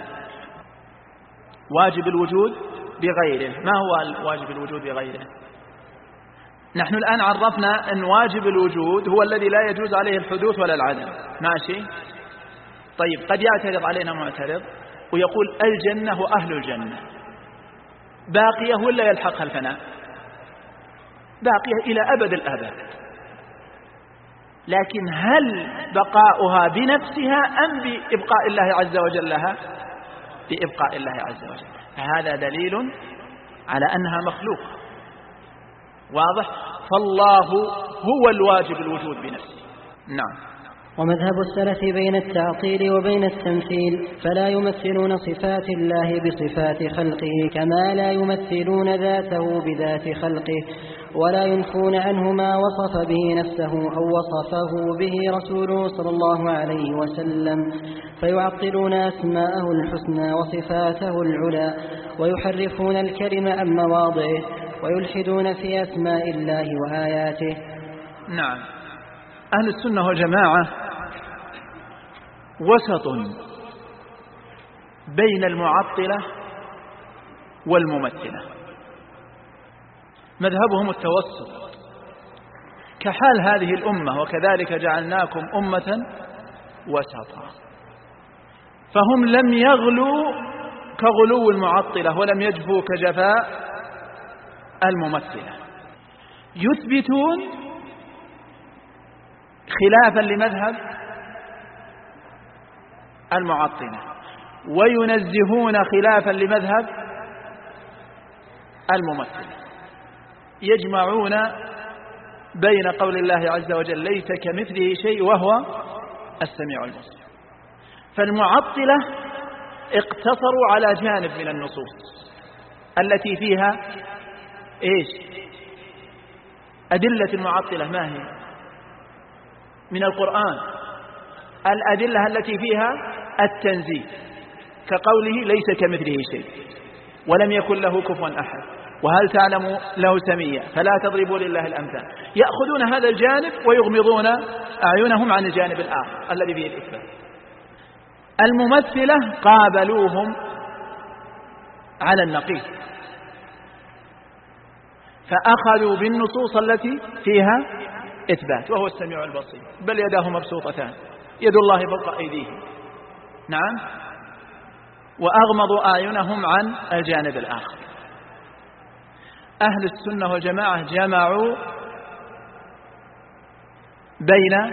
Speaker 1: واجب الوجود بغيره. ما هو واجب الوجود بغيره؟ نحن الآن عرفنا أن واجب الوجود هو الذي لا يجوز عليه الحدوث ولا العدم، ماشي؟ طيب قد يعترض علينا معترض ويقول الجنة وأهل الجنة باقية ولا يلحقها الفناء؟ باقية إلى أبد الآباد، لكن هل بقاؤها بنفسها أم بإبقاء الله عز وجل لها؟ بإبقاء الله عز وجل. فهذا دليل على أنها مخلوقة، واضح؟ فالله هو الواجب الوجود بنفسه. نعم.
Speaker 2: ومذهب السلف بين التعطيل وبين التمثيل، فلا يمثلون صفات الله بصفات خلقه كما لا يمثلون ذاته بذات خلقه، ولا ينفون عنه ما وصف به نفسه أو وصفه به رسوله صلى الله عليه وسلم، فيعطلون أسماءه الحسنى وصفاته العلى، ويحرفون الكلم عن مواضعه، ويلحدون في أسماء الله وآياته.
Speaker 1: نعم، أهل السنة والجماعة وسط بين المعطلة والممثلة، مذهبهم التوسط كحال هذه الأمة، وكذلك جعلناكم أمة وسطا، فهم لم يغلوا كغلو المعطلة ولم يجفوا كجفاء الممثلة، يثبتون خلافا لمذهب المعطلة وينزهون خلافا لمذهب الممثلة، يجمعون بين قول الله عز وجل ليس كمثله شيء وهو السميع البصير. فالمعطلة اقتصروا على جانب من النصوص التي فيها ايش؟ أدلة المعطلة ما هي؟ من القرآن الأدلة التي فيها التنزيه، كقوله ليس كمثله شيء ولم يكن له كفوا أحد وهل تعلم له سميا فلا تضربوا لله الأمثال. يأخذون هذا الجانب ويغمضون أعينهم عن الجانب الآخر الذي فيه الإثبات. الممثلة قابلوهم على النقيض، فأخذوا بالنصوص التي فيها إثبات وهو السميع البصير، بل يداه مبسوطتان يد الله فوق أيديهم. نعم، وأغمضوا أعينهم عن الجانب الآخر. أهل السنة والجماعة جمعوا بين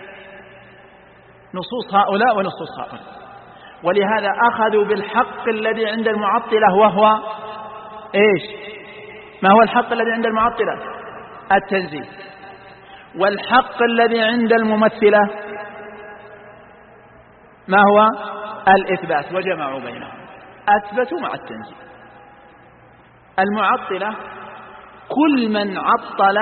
Speaker 1: نصوص هؤلاء ونصوص هؤلاء، ولهذا أخذوا بالحق الذي عند المعطلة وهو إيش؟ ما هو الحق الذي عند المعطلة؟ التنزيه. والحق الذي عند الممثلة ما هو؟ الإثبات، وجمعوا بينهم، أثبتوا مع التنزيه. المعطلة كل من عطل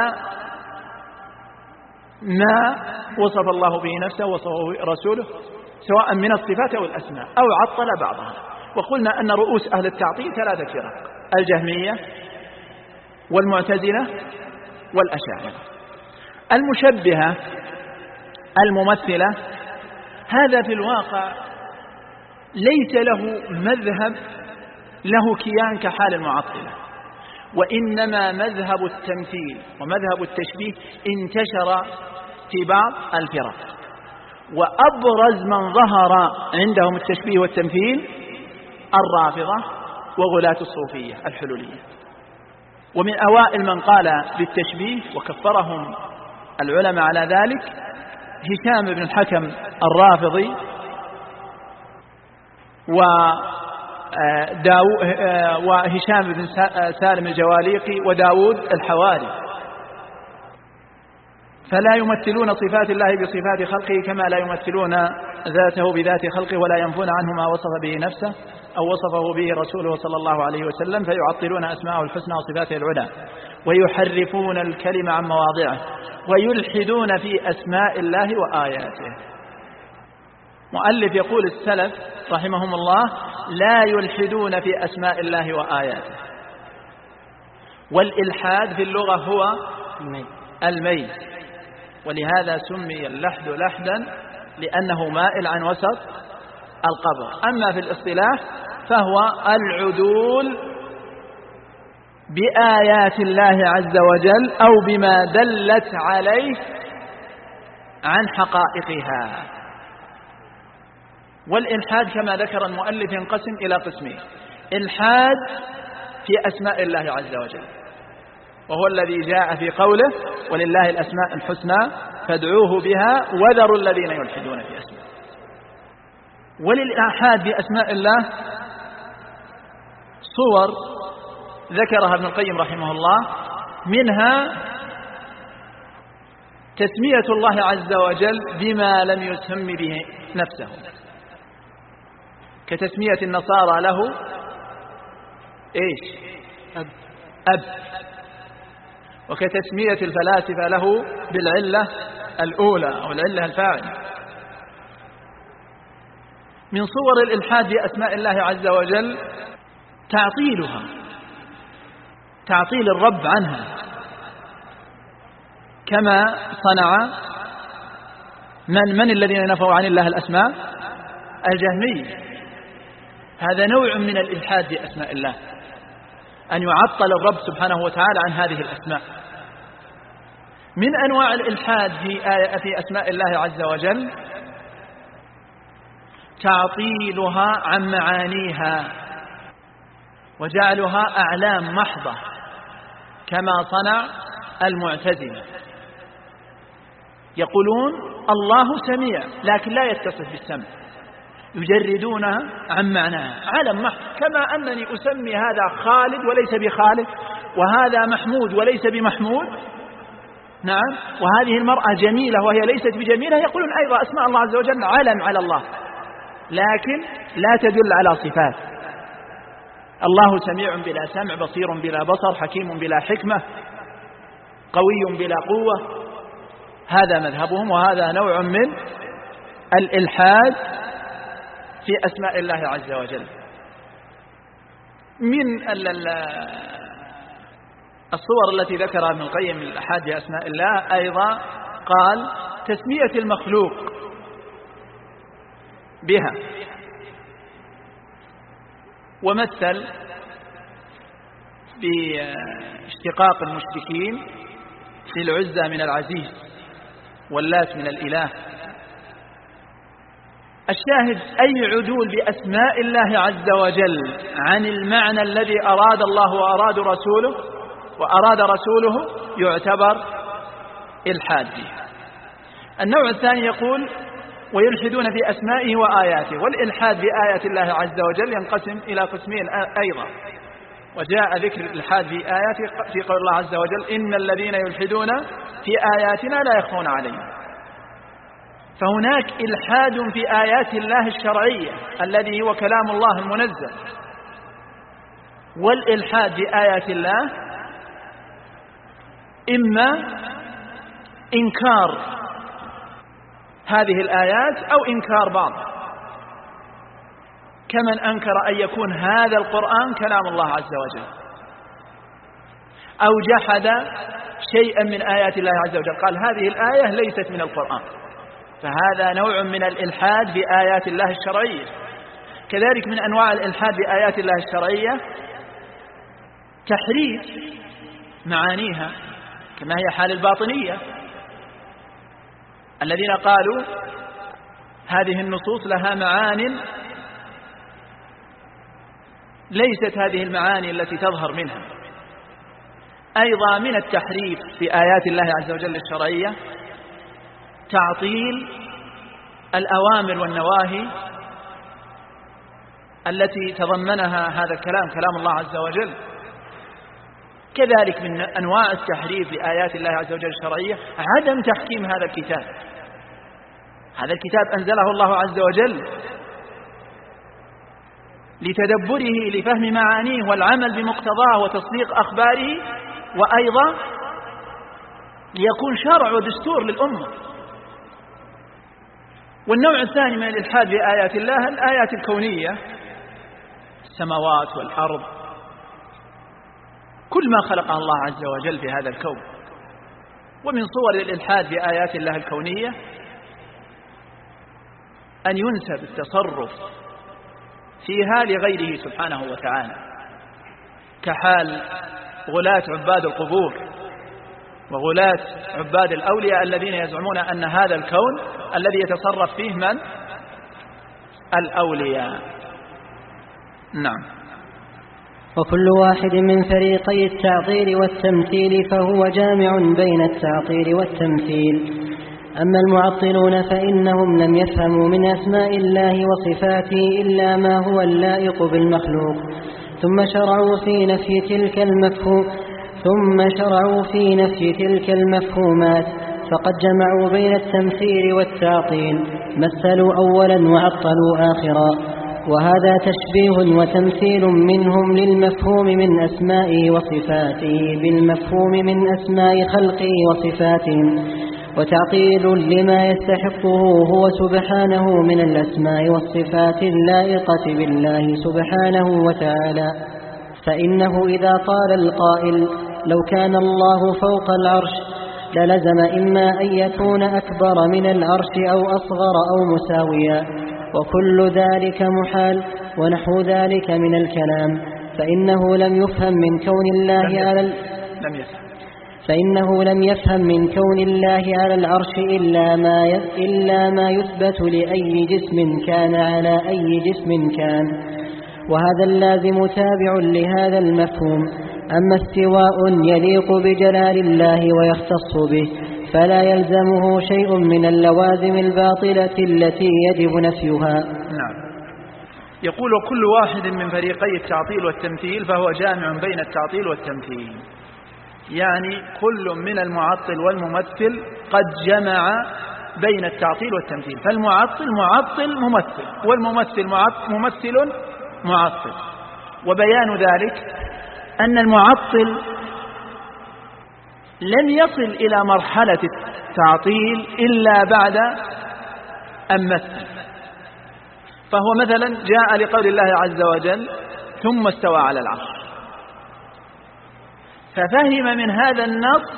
Speaker 1: ما وصف الله به نفسه وصفه رسوله سواء من الصفات أو الأسماء، أو عطل بعضها. وقلنا أن رؤوس أهل التعطيل ثلاثة فرق: الجهمية والمعتزلة والأشاعرة. المشبهة الممثلة هذا في الواقع ليس له مذهب له كيان كحال المعطلة، وإنما مذهب التمثيل ومذهب التشبيه انتشر في بعض الفرق، وأبرز من ظهر عندهم التشبيه والتمثيل الرافضة وغلاة الصوفية الحلولية. ومن أوائل من قال بالتشبيه وكفرهم العلماء على ذلك هشام بن الحكم الرافضي وهشام بن سالم الجواليقي وداود الحواري، فلا يمثلون صفات الله بصفات خلقه كما لا يمثلون ذاته بذات خلقه، ولا ينفون عنه ما وصف به نفسه أو وصفه به رسوله صلى الله عليه وسلم، فيعطلون أسماءه الحسنى وصفاته العلى، ويحرفون الكلمة عن مواضعه، ويلحدون في أسماء الله وآياته. مؤلف يقول السلف رحمهم الله لا يلحدون في أسماء الله وآياته. والإلحاد في اللغة هو الميل، ولهذا سمي اللحد لحدا لأنه مائل عن وسط القبر. أما في الاصطلاح فهو العدول بآيات الله عز وجل أو بما دلت عليه عن حقائقها. والإلحاد كما ذكر المؤلف ينقسم إلى قسمين: إلحاد في أسماء الله عز وجل، وهو الذي جاء في قوله ولله الأسماء الحسنى فادعوه بها وذروا الذين يلحدون في أسماء. وللإلحاد في أسماء الله صور ذكرها ابن القيم رحمه الله، منها تسمية الله عز وجل بما لم يسم به نفسه، كتسمية النصارى له إيش؟ أب. وكتسمية الفلاسفة له بالعلة الأولى أو العلة الفاعلة. من صور الإلحاد بأسماء الله عز وجل تعطيلها، تعطيل الرب عنها، كما صنع من الذين نفوا عن الله الأسماء؟ الجهمية. هذا نوع من الإلحاد بأسماء الله، أن يعطل الرب سبحانه وتعالى عن هذه الأسماء. من أنواع الإلحاد في أسماء الله عز وجل تعطيلها عن معانيها وجعلها أعلام محضة، كما صنع المعتزلة. يقولون الله سميع لكن لا يتصف بالسمع، يجردونها عن معناها، علم محض. كما أنني أسمي هذا خالد وليس بخالد، وهذا محمود وليس بمحمود، نعم، وهذه المرأة جميلة وهي ليست بجميلة، يقولون أيضا أسماء الله عز وجل علم على الله لكن لا تدل على صفات. الله سميع بلا سمع، بصير بلا بصر، حكيم بلا حكمة، قوي بلا قوة. هذا مذهبهم، وهذا نوع من الإلحاد في أسماء الله عز وجل. من الصور التي ذكرها ابن القيم من الإلحاد في أسماء الله أيضا قال تسمية المخلوق بها، ومثل باشتقاق المشركين في العزى من العزيز واللات من الإله. الشاهد أي عدول بأسماء الله عز وجل عن المعنى الذي أراد الله وأراد رسوله يعتبر إلحاد فيه. النوع الثاني يقول ويلحدون في أسمائه وآياته. والإلحاد بآيات الله عز وجل ينقسم إلى قسمين أيضا، وجاء ذكر الإلحاد في آياته في قول الله عز وجل إن الذين يلحدون في آياتنا لا يخفون علينا. فهناك إلحاد في آيات الله الشرعية الذي هو كلام الله المنزل، والإلحاد بآيات الله إما إنكار هذه الآيات أو إنكار بعض، كمن أنكر أن يكون هذا القرآن كلام الله عز وجل، أو جحد شيئا من آيات الله عز وجل، قال هذه الآية ليست من القرآن، فهذا نوع من الإلحاد بآيات الله الشرعية. كذلك من أنواع الإلحاد بآيات الله الشرعية تحريف معانيها، كما هي حال الباطنية الذين قالوا هذه النصوص لها معان ليست هذه المعاني التي تظهر منها. أيضا من التحريف في آيات الله عز وجل الشرعية تعطيل الأوامر والنواهي التي تضمنها هذا الكلام، كلام الله عز وجل. كذلك من أنواع التحريف لآيات الله عز وجل الشرعية عدم تحكيم هذا الكتاب. هذا الكتاب أنزله الله عز وجل لتدبره، لفهم معانيه والعمل بمقتضاه وتصديق أخباره، وأيضا ليكون شرع ودستور للأمة. والنوع الثاني من الإلحاد بآيات الله الآيات الكونية، السماوات والأرض، كل ما خلقه الله عز وجل في هذا الكون. ومن صور الإلحاد بآيات الله الكونية أن ينسب التصرف فيها لغيره سبحانه وتعالى، كحال غلاة عباد القبور وغلاة عباد الأولياء الذين يزعمون أن هذا الكون الذي يتصرف فيه من؟ الأولياء. نعم.
Speaker 2: وكل واحد من فريقي التعطيل والتمثيل فهو جامع بين التعطيل والتمثيل. أما المعطلون فإنهم لم يفهموا من أسماء الله وصفاته إلا ما هو اللائق بالمخلوق، ثم شرعوا في نفي تلك المفهومات، فقد جمعوا بين التمثيل والتعطيل، مثلوا أولا وعطلوا آخرا. وهذا تشبيه وتمثيل منهم للمفهوم من أسمائه وصفاته بالمفهوم من أسماء خلقه وصفاتهم، وتعطيل لما يستحقه هو سبحانه من الأسماء والصفات اللائقة بالله سبحانه وتعالى. فإنه إذا قال القائل لو كان الله فوق العرش للزم إما أن يكون أكبر من العرش أو أصغر أو مساويا، وكل ذلك محال ونحو ذلك من الكلام، فإنه لم يفهم من كون الله على العرش إلا ما يثبت لأي جسم كان على أي جسم كان، وهذا اللازم تابع لهذا المفهوم. أما استواء يليق بجلال الله ويختص به فلا يلزمه شيء من اللوازم الباطلة التي يجب نفيها.
Speaker 1: نعم. يقول كل واحد من فريقي التعطيل والتمثيل فهو جامع بين التعطيل والتمثيل، يعني كل من المعطل والممثل قد جمع بين التعطيل والتمثيل، فالمعطل معطل ممثل، والممثل ممثل معطل. وبيان ذلك أن المعطل لم يصل إلى مرحلة التعطيل إلا بعد أن مثل، فهو مثلا جاء لقول الله عز وجل ثم استوى على العرش، ففهم من هذا النص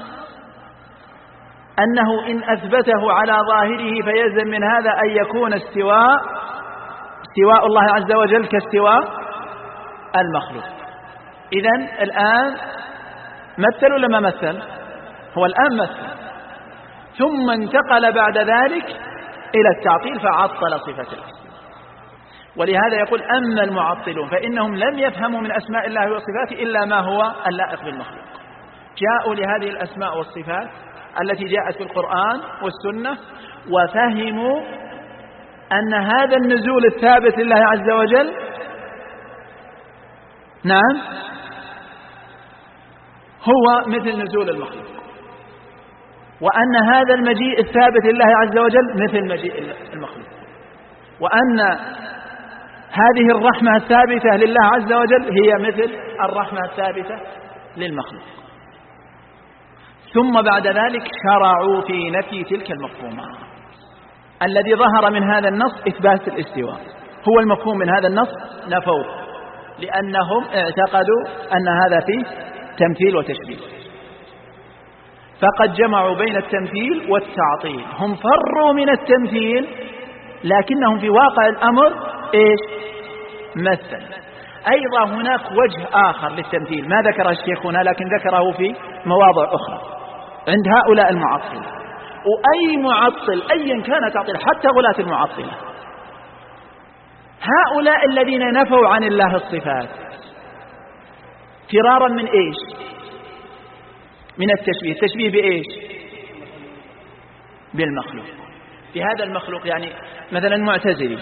Speaker 1: أنه إن أثبته على ظاهره فيلزم من هذا أن يكون استواء الله عز وجل كاستواء المخلوق. إذن الآن مثل ولا ما مثل؟ هو الآن مثل، ثم انتقل بعد ذلك إلى التعطيل فعطل صفة الاستواء. ولهذا يقول أما المعطلون فإنهم لم يفهموا من أسماء الله وصفاته إلا ما هو اللائق بالمخلوق، جاءوا لهذه الأسماء والصفات التي جاءت في القرآن والسنة وفهموا أن هذا النزول الثابت لله عز وجل نعم هو مثل نزول المخلوق، وأن هذا المجيء الثابت لله عز وجل مثل مجيء المخلوق، وأن هذه الرحمة الثابتة لله عز وجل هي مثل الرحمة الثابتة للمخلوق. ثم بعد ذلك شرعوا في نفي تلك المفهومات. الذي ظهر من هذا النص إثبات الاستواء، هو المفهوم من هذا النص نفوه، لأنهم اعتقدوا أن هذا فيه تمثيل وتشبيه، فقد جمعوا بين التمثيل والتعطيل. هم فروا من التمثيل لكنهم في واقع الأمر إيش؟ مثل. أيضا هناك وجه آخر للتمثيل ما ذكره الشيخ هنا، لكن ذكره في مواضع أخرى عند هؤلاء المعطل. وأي معطل أيا كان تعطيل، حتى غلاة المعطلة، هؤلاء الذين نفوا عن الله الصفات فرارا من إيش؟ من التشبيه. التشبيه بإيش؟ بالمخلوق. في هذا المخلوق يعني مثلا المعتزلي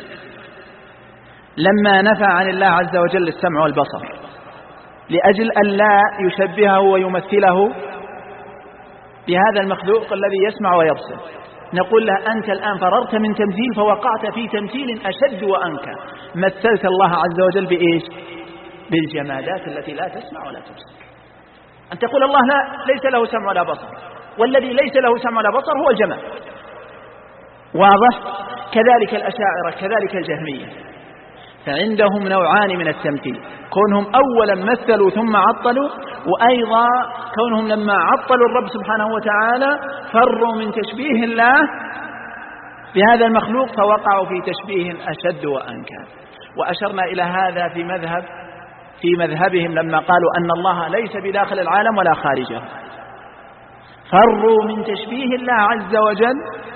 Speaker 1: لما نفى عن الله عز وجل السمع والبصر لأجل أن لا يشبهه ويمثله بهذا المخلوق الذي يسمع ويبصر، نقول له أنت الآن فررت من تمثيل فوقعت في تمثيل أشد وأنكى، مثلت الله عز وجل بإيش؟ بالجمادات التي لا تسمع ولا تبصر. أن تقول الله ليس له سمع ولا بصر، والذي ليس له سمع ولا بصر هو الجماد. واضح؟ كذلك الأشاعرة، كذلك الجهمية، فعندهم نوعان من التمثيل، كونهم أولا مثلوا ثم عطلوا، وأيضا كونهم لما عطلوا الرب سبحانه وتعالى فروا من تشبيه الله بهذا المخلوق فوقعوا في تشبيه أشد وأنكى. وأشرنا إلى هذا في مذهبهم لما قالوا أن الله ليس بداخل العالم ولا خارجه، فروا من تشبيه الله عز وجل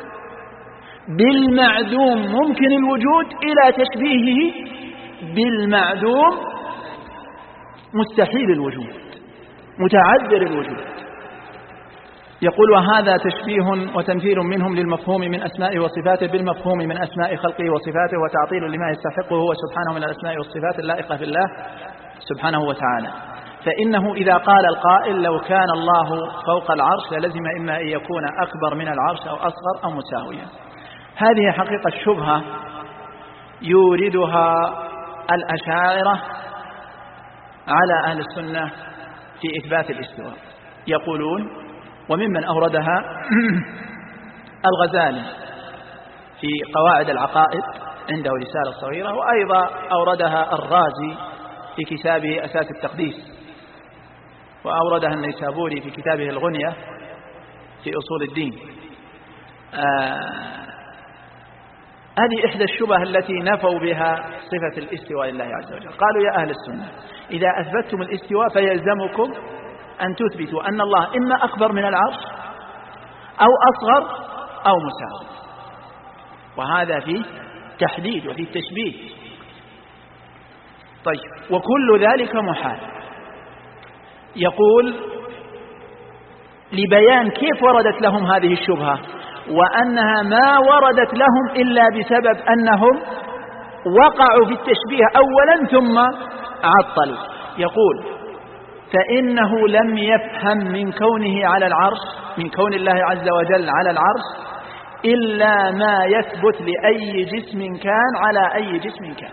Speaker 1: بالمعدوم ممكن الوجود إلى تشبيهه بالمعدوم مستحيل الوجود، متعذر الوجود. يقول وهذا تشبيه وتمثيل منهم للمفهوم من أسماء وصفاته بالمفهوم من أسماء خلقه وصفاته، وتعطيل لما يستحقه هو سبحانه من الأسماء والصفات اللائقة بالله سبحانه وتعالى. فإنه إذا قال القائل لو كان الله فوق العرش للزم إما أن يكون أكبر من العرش أو أصغر أو مساويا. هذه حقيقة الشبهة يوردها الأشاعرة على أهل السنة في إثبات الاستواء. يقولون، وممن أوردها الغزالي في قواعد العقائد عنده رسالة صغيرة، وأيضا أوردها الرازي في كتابه أساس التقديس، وأوردها النيسابوري في كتابه الغنية في أصول الدين. هذه إحدى الشبه التي نفوا بها صفة الاستواء لله عز وجل. قالوا يا أهل السنة إذا أثبتتم الاستواء فيلزمكم أن تثبتوا أن الله إما أكبر من العرش أو أصغر أو مساوي، وهذا فيه تحديد وفيه تشبيه. طيب، وكل ذلك محال. يقول لبيان كيف وردت لهم هذه الشبهة، وأنها ما وردت لهم إلا بسبب أنهم وقعوا في التشبيه أولا ثم عطلوا. يقول فإنه لم يفهم من كونه على العرش، من كون الله عز وجل على العرش، إلا ما يثبت لأي جسم كان على أي جسم كان.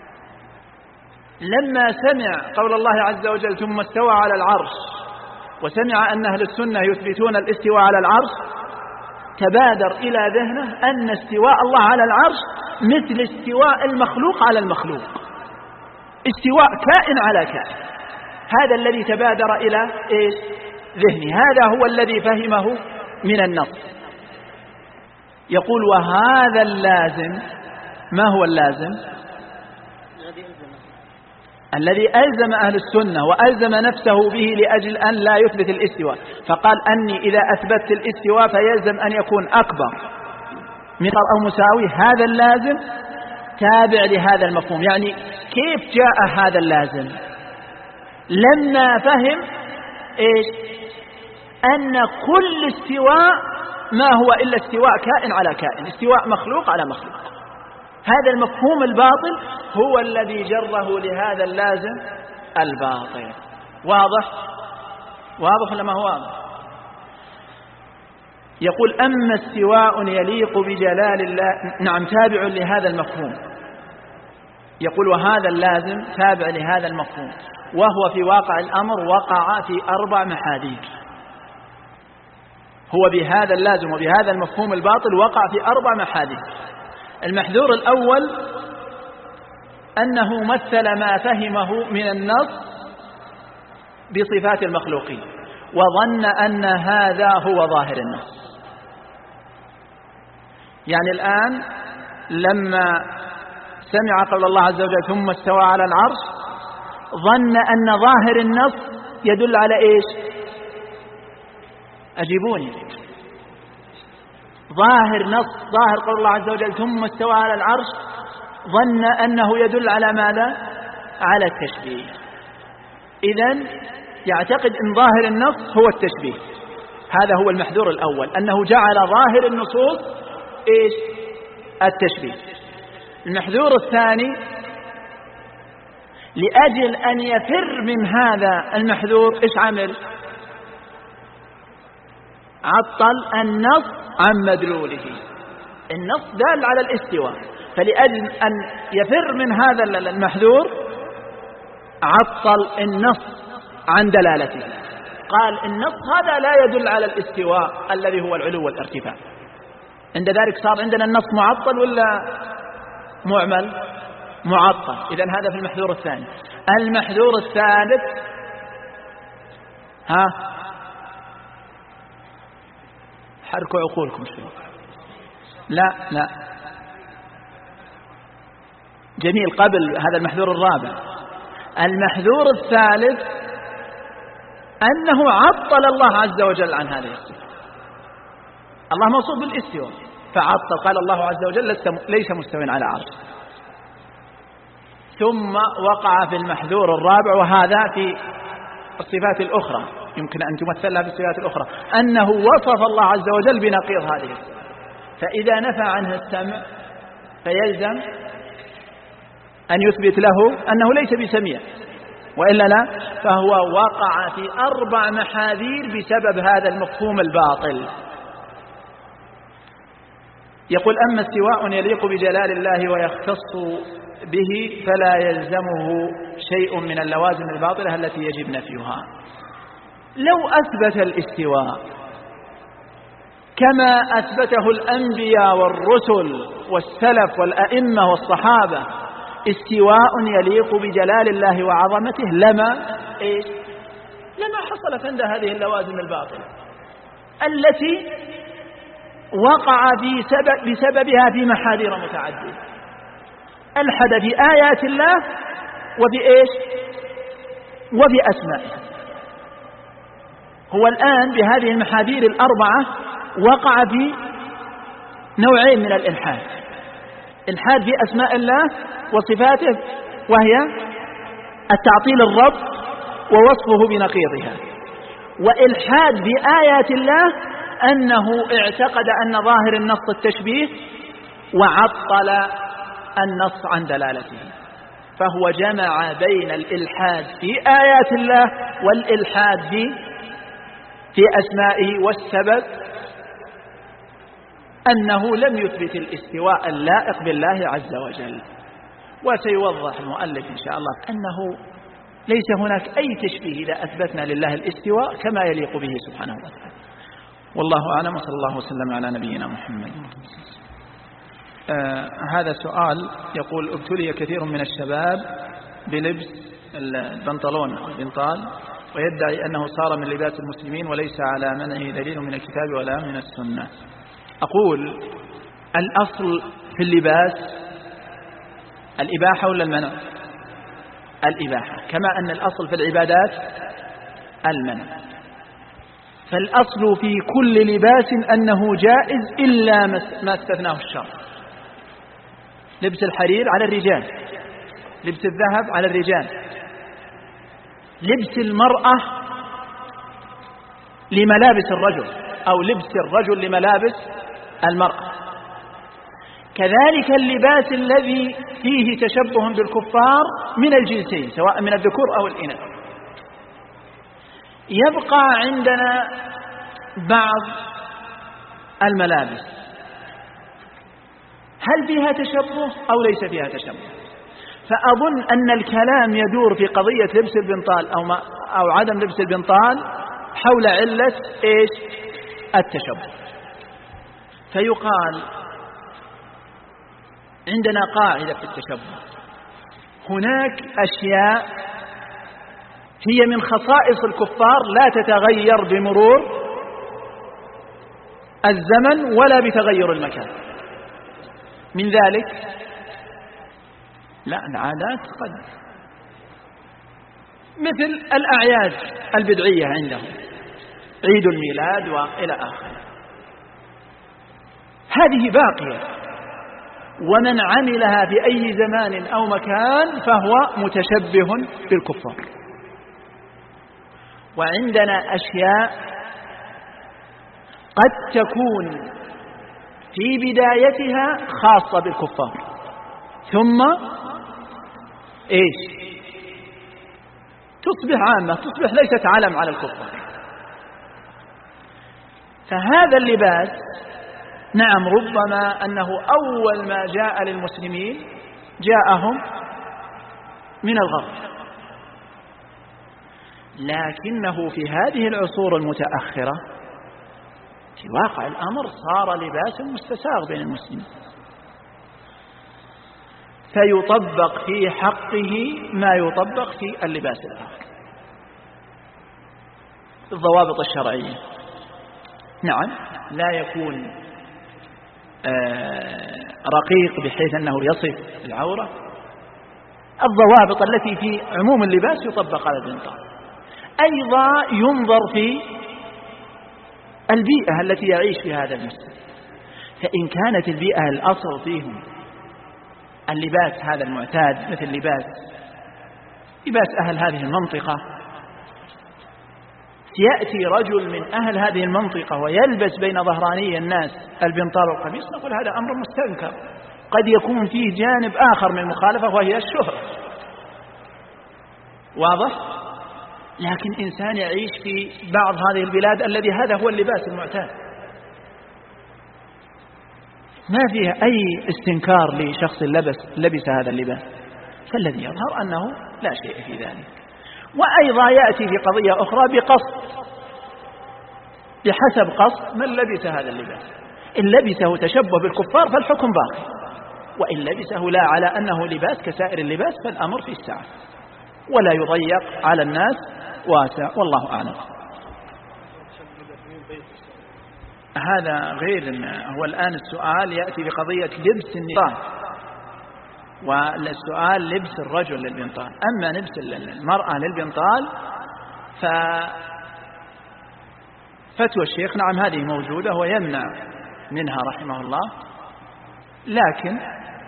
Speaker 1: لما سمع قول الله عز وجل ثم استوى على العرش، وسمع أن أهل السنة يثبتون الاستواء على العرش، تبادر إلى ذهنه أن استواء الله على العرش مثل استواء المخلوق على المخلوق، استواء كائن على كائن. هذا الذي تبادر إلى ذهني، هذا هو الذي فهمه من النص. يقول وهذا اللازم. ما هو اللازم؟ الذي ألزم أهل السنة وألزم نفسه به لأجل أن لا يثبت الاستواء، فقال أني إذا أثبت الاستواء فيلزم أن يكون أكبر من أو مساوي. هذا اللازم تابع لهذا المفهوم. يعني كيف جاء هذا اللازم؟ لما فهم أن كل استواء ما هو إلا استواء كائن على كائن، استواء مخلوق على مخلوق. هذا المفهوم الباطل هو الذي جره لهذا اللازم الباطل. واضح؟ واضح ولا ما هو واضح؟ يقول أما استواء يليق بجلال الله، نعم تابع لهذا المفهوم. يقول وهذا اللازم تابع لهذا المفهوم، وهو في واقع الأمر وقع في 4 محاذير. هو بهذا اللازم وبهذا المفهوم الباطل وقع في 4 محاذير. المحذور الأول أنه مثل ما فهمه من النص بصفات المخلوقين، وظن أن هذا هو ظاهر النص. يعني الآن لما سمع قول الله عز وجل ثم استوى على العرش، ظن أن ظاهر النص يدل على إيش؟ أجيبوني. ظاهر قول الله عز وجل ثم استوى على العرش، ظن أنه يدل على ماذا؟ على التشبيه. إذن يعتقد أن ظاهر النص هو التشبيه. هذا هو المحذور الأول، أنه جعل ظاهر النصوص إيش؟ التشبيه. المحذور الثاني لأجل أن يفر من هذا المحذور إيش عمل؟ عطل النص عن مدلوله. النص دال على الاستواء، فلأجل أن يفر من هذا المحذور عطل النص عن دلالته. قال النص هذا لا يدل على الاستواء الذي هو العلو والارتفاع. عند ذلك صار عندنا النص معطل ولا معمل؟ معطل. إذن هذا في المحذور الثاني. المحذور الثالث حركوا عقولكم شوي. لا جميل. قبل هذا المحذور الرابع، المحذور الثالث أنه عطل الله عز وجل عن هذه الصفة. الله موصوف بالاستواء فعطل، قال الله عز وجل ليس مستوٍ على عرشه. ثم وقع في المحذور الرابع، وهذا في الصفات الأخرى يمكن أن تمثل لها بالصفات الأخرى، أنه وصف الله عز وجل بنقيض هذه الصفة. فإذا نفى عنه السمع فيلزم أن يثبت له أنه ليس بسميع، وإلا لا، فهو وقع في 4 محاذير بسبب هذا المفهوم الباطل. يقول: أما استواء يليق بجلال الله ويختص به فلا يلزمه شيء من اللوازم الباطلة التي يجب نفيها. لو أثبت الاستواء كما أثبته الأنبياء والرسل والسلف والأئمة والصحابة استواء يليق بجلال الله وعظمته لما حصلت عند هذه اللوازم الباطلة التي وقع بسببها في محاذير متعددة. ألحد في آيات الله وفي أسمائه. هو الآن بهذه المحاذير الأربعة وقع في نوعين من الإلحاد: إلحاد في أسماء الله وصفاته، وهي التعطيل الرب ووصفه بنقيضها، وإلحاد بآيات الله أنه اعتقد أن ظاهر النص التشبيه وعطل النص عن دلالته، فهو جمع بين الإلحاد في آيات الله والإلحاد في أسمائه. والسبب أنه لم يثبت الاستواء اللائق بالله عز وجل. وسيوضح المؤلف إن شاء الله أنه ليس هناك أي تشبيه إذا أثبتنا لله الاستواء كما يليق به سبحانه وتعالى. والله أعلم، وصلى الله وسلم على نبينا محمد. هذا سؤال يقول: ابتلي كثير من الشباب بلبس البنطلون أو البنطال ويدعي أنه صار من لباس المسلمين وليس على منعه دليل من الكتاب ولا من السنة. أقول: الأصل في اللباس الإباحة ولا المنع؟ الإباحة، كما أن الأصل في العبادات المنع. فالأصل في كل لباس أنه جائز إلا ما استثناه الشرع. لبس الحرير على الرجال، لبس الذهب على الرجال، لبس المرأة لملابس الرجل أو لبس الرجل لملابس المرأة. كذلك اللباس الذي فيه تشبه بالكفار من الجنسين سواء من الذكور أو الإناث. يبقى عندنا بعض الملابس هل فيها تشبه أو ليس فيها تشبه؟ فأظن أن الكلام يدور في قضية لبس البنطال أو عدم لبس البنطال حول علة التشبه. فيقال عندنا قاعدة في التشبه: هناك أشياء هي من خصائص الكفار لا تتغير بمرور الزمن ولا بتغير المكان. من ذلك العادات قد مثل الأعياد البدعية عندهم، عيد الميلاد وإلى آخره، هذه باقية، ومن عملها في أي زمان أو مكان فهو متشبه بالكفار. وعندنا أشياء قد تكون في بدايتها خاصة بالكفار ثم تصبح عامة، تصبح ليست علم على الكفار. فهذا اللباس نعم ربما أنه أول ما جاء للمسلمين جاءهم من الغرب، لكنه في هذه العصور المتأخرة في واقع الأمر صار لباسا مستساغ بين المسلمين، فيطبق في حقه ما يطبق في اللباس الآخر. الضوابط الشرعية نعم لا يكون رقيق بحيث أنه يصف العورة. الضوابط التي في عموم اللباس يطبق على البنطال. أيضا ينظر في البيئة التي يعيش فيها هذا المسلم، فإن كانت البيئة الأصل فيهم اللباس هذا المعتاد مثل لباس أهل هذه المنطقة، يأتي رجل من أهل هذه المنطقة ويلبس بين ظهراني الناس البنطال والقميص، نقول هذا أمر مستنكر. قد يكون فيه جانب آخر من المخالفة وهي الشهرة، واضح؟ لكن إنسان يعيش في بعض هذه البلاد الذي هذا هو اللباس المعتاد، ما فيها أي استنكار لشخص لبس هذا اللباس، فالذي يظهر أنه لا شيء في ذلك. وأيضا يأتي في قضية أخرى بقصد، بحسب قصد من لبس هذا اللباس. إن لبسه تشبه بالكفار فالحكم باقي، وإن لبسه لا على أنه لباس كسائر اللباس فالأمر في السعة، ولا يضيق على الناس، واسع، والله أعلم. هذا غير، هو الآن السؤال يأتي بقضية لبس النساء، والسؤال لبس الرجل للبنطال. أما لبس المرأة للبنطال ففتوى الشيخ نعم هذه موجودة ويمنع منها رحمه الله، لكن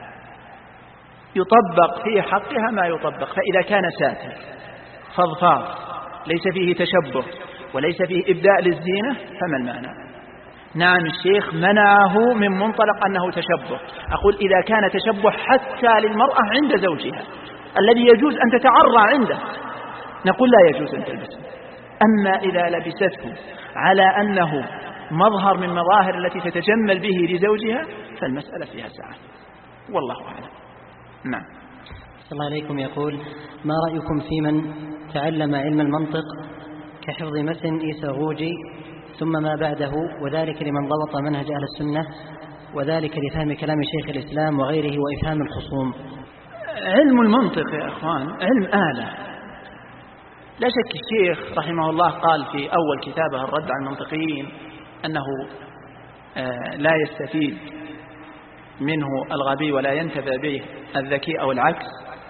Speaker 1: يطبق في حقها ما يطبق. فإذا كان ساتر فضفاض ليس فيه تشبه وليس فيه إبداء للزينة فما المانع؟ نعم الشيخ منعه من منطلق أنه تشبه. أقول إذا كان تشبه حتى للمرأة عند زوجها الذي يجوز أن تتعرى عنده نقول لا يجوز أن تلبسه. أما إذا لبسته على أنه مظهر من مظاهر التي تتجمل به لزوجها فالمسألة فيها سعة، والله أعلم. نعم.
Speaker 2: صلى الله عليكم. يقول: ما رأيكم في من تعلم علم المنطق كحفظ متن إيساغوجي ثم ما بعده، وذلك لمن ضبط منهج أهل السنة، وذلك لفهم كلام شيخ الإسلام وغيره وإفهام الخصوم؟
Speaker 1: علم المنطق يا أخوان علم آلة، لا شك. الشيخ رحمه الله قال في أول كتابه الرد على المنطقيين أنه لا يستفيد منه الغبي ولا ينتفع به الذكي أو العكس،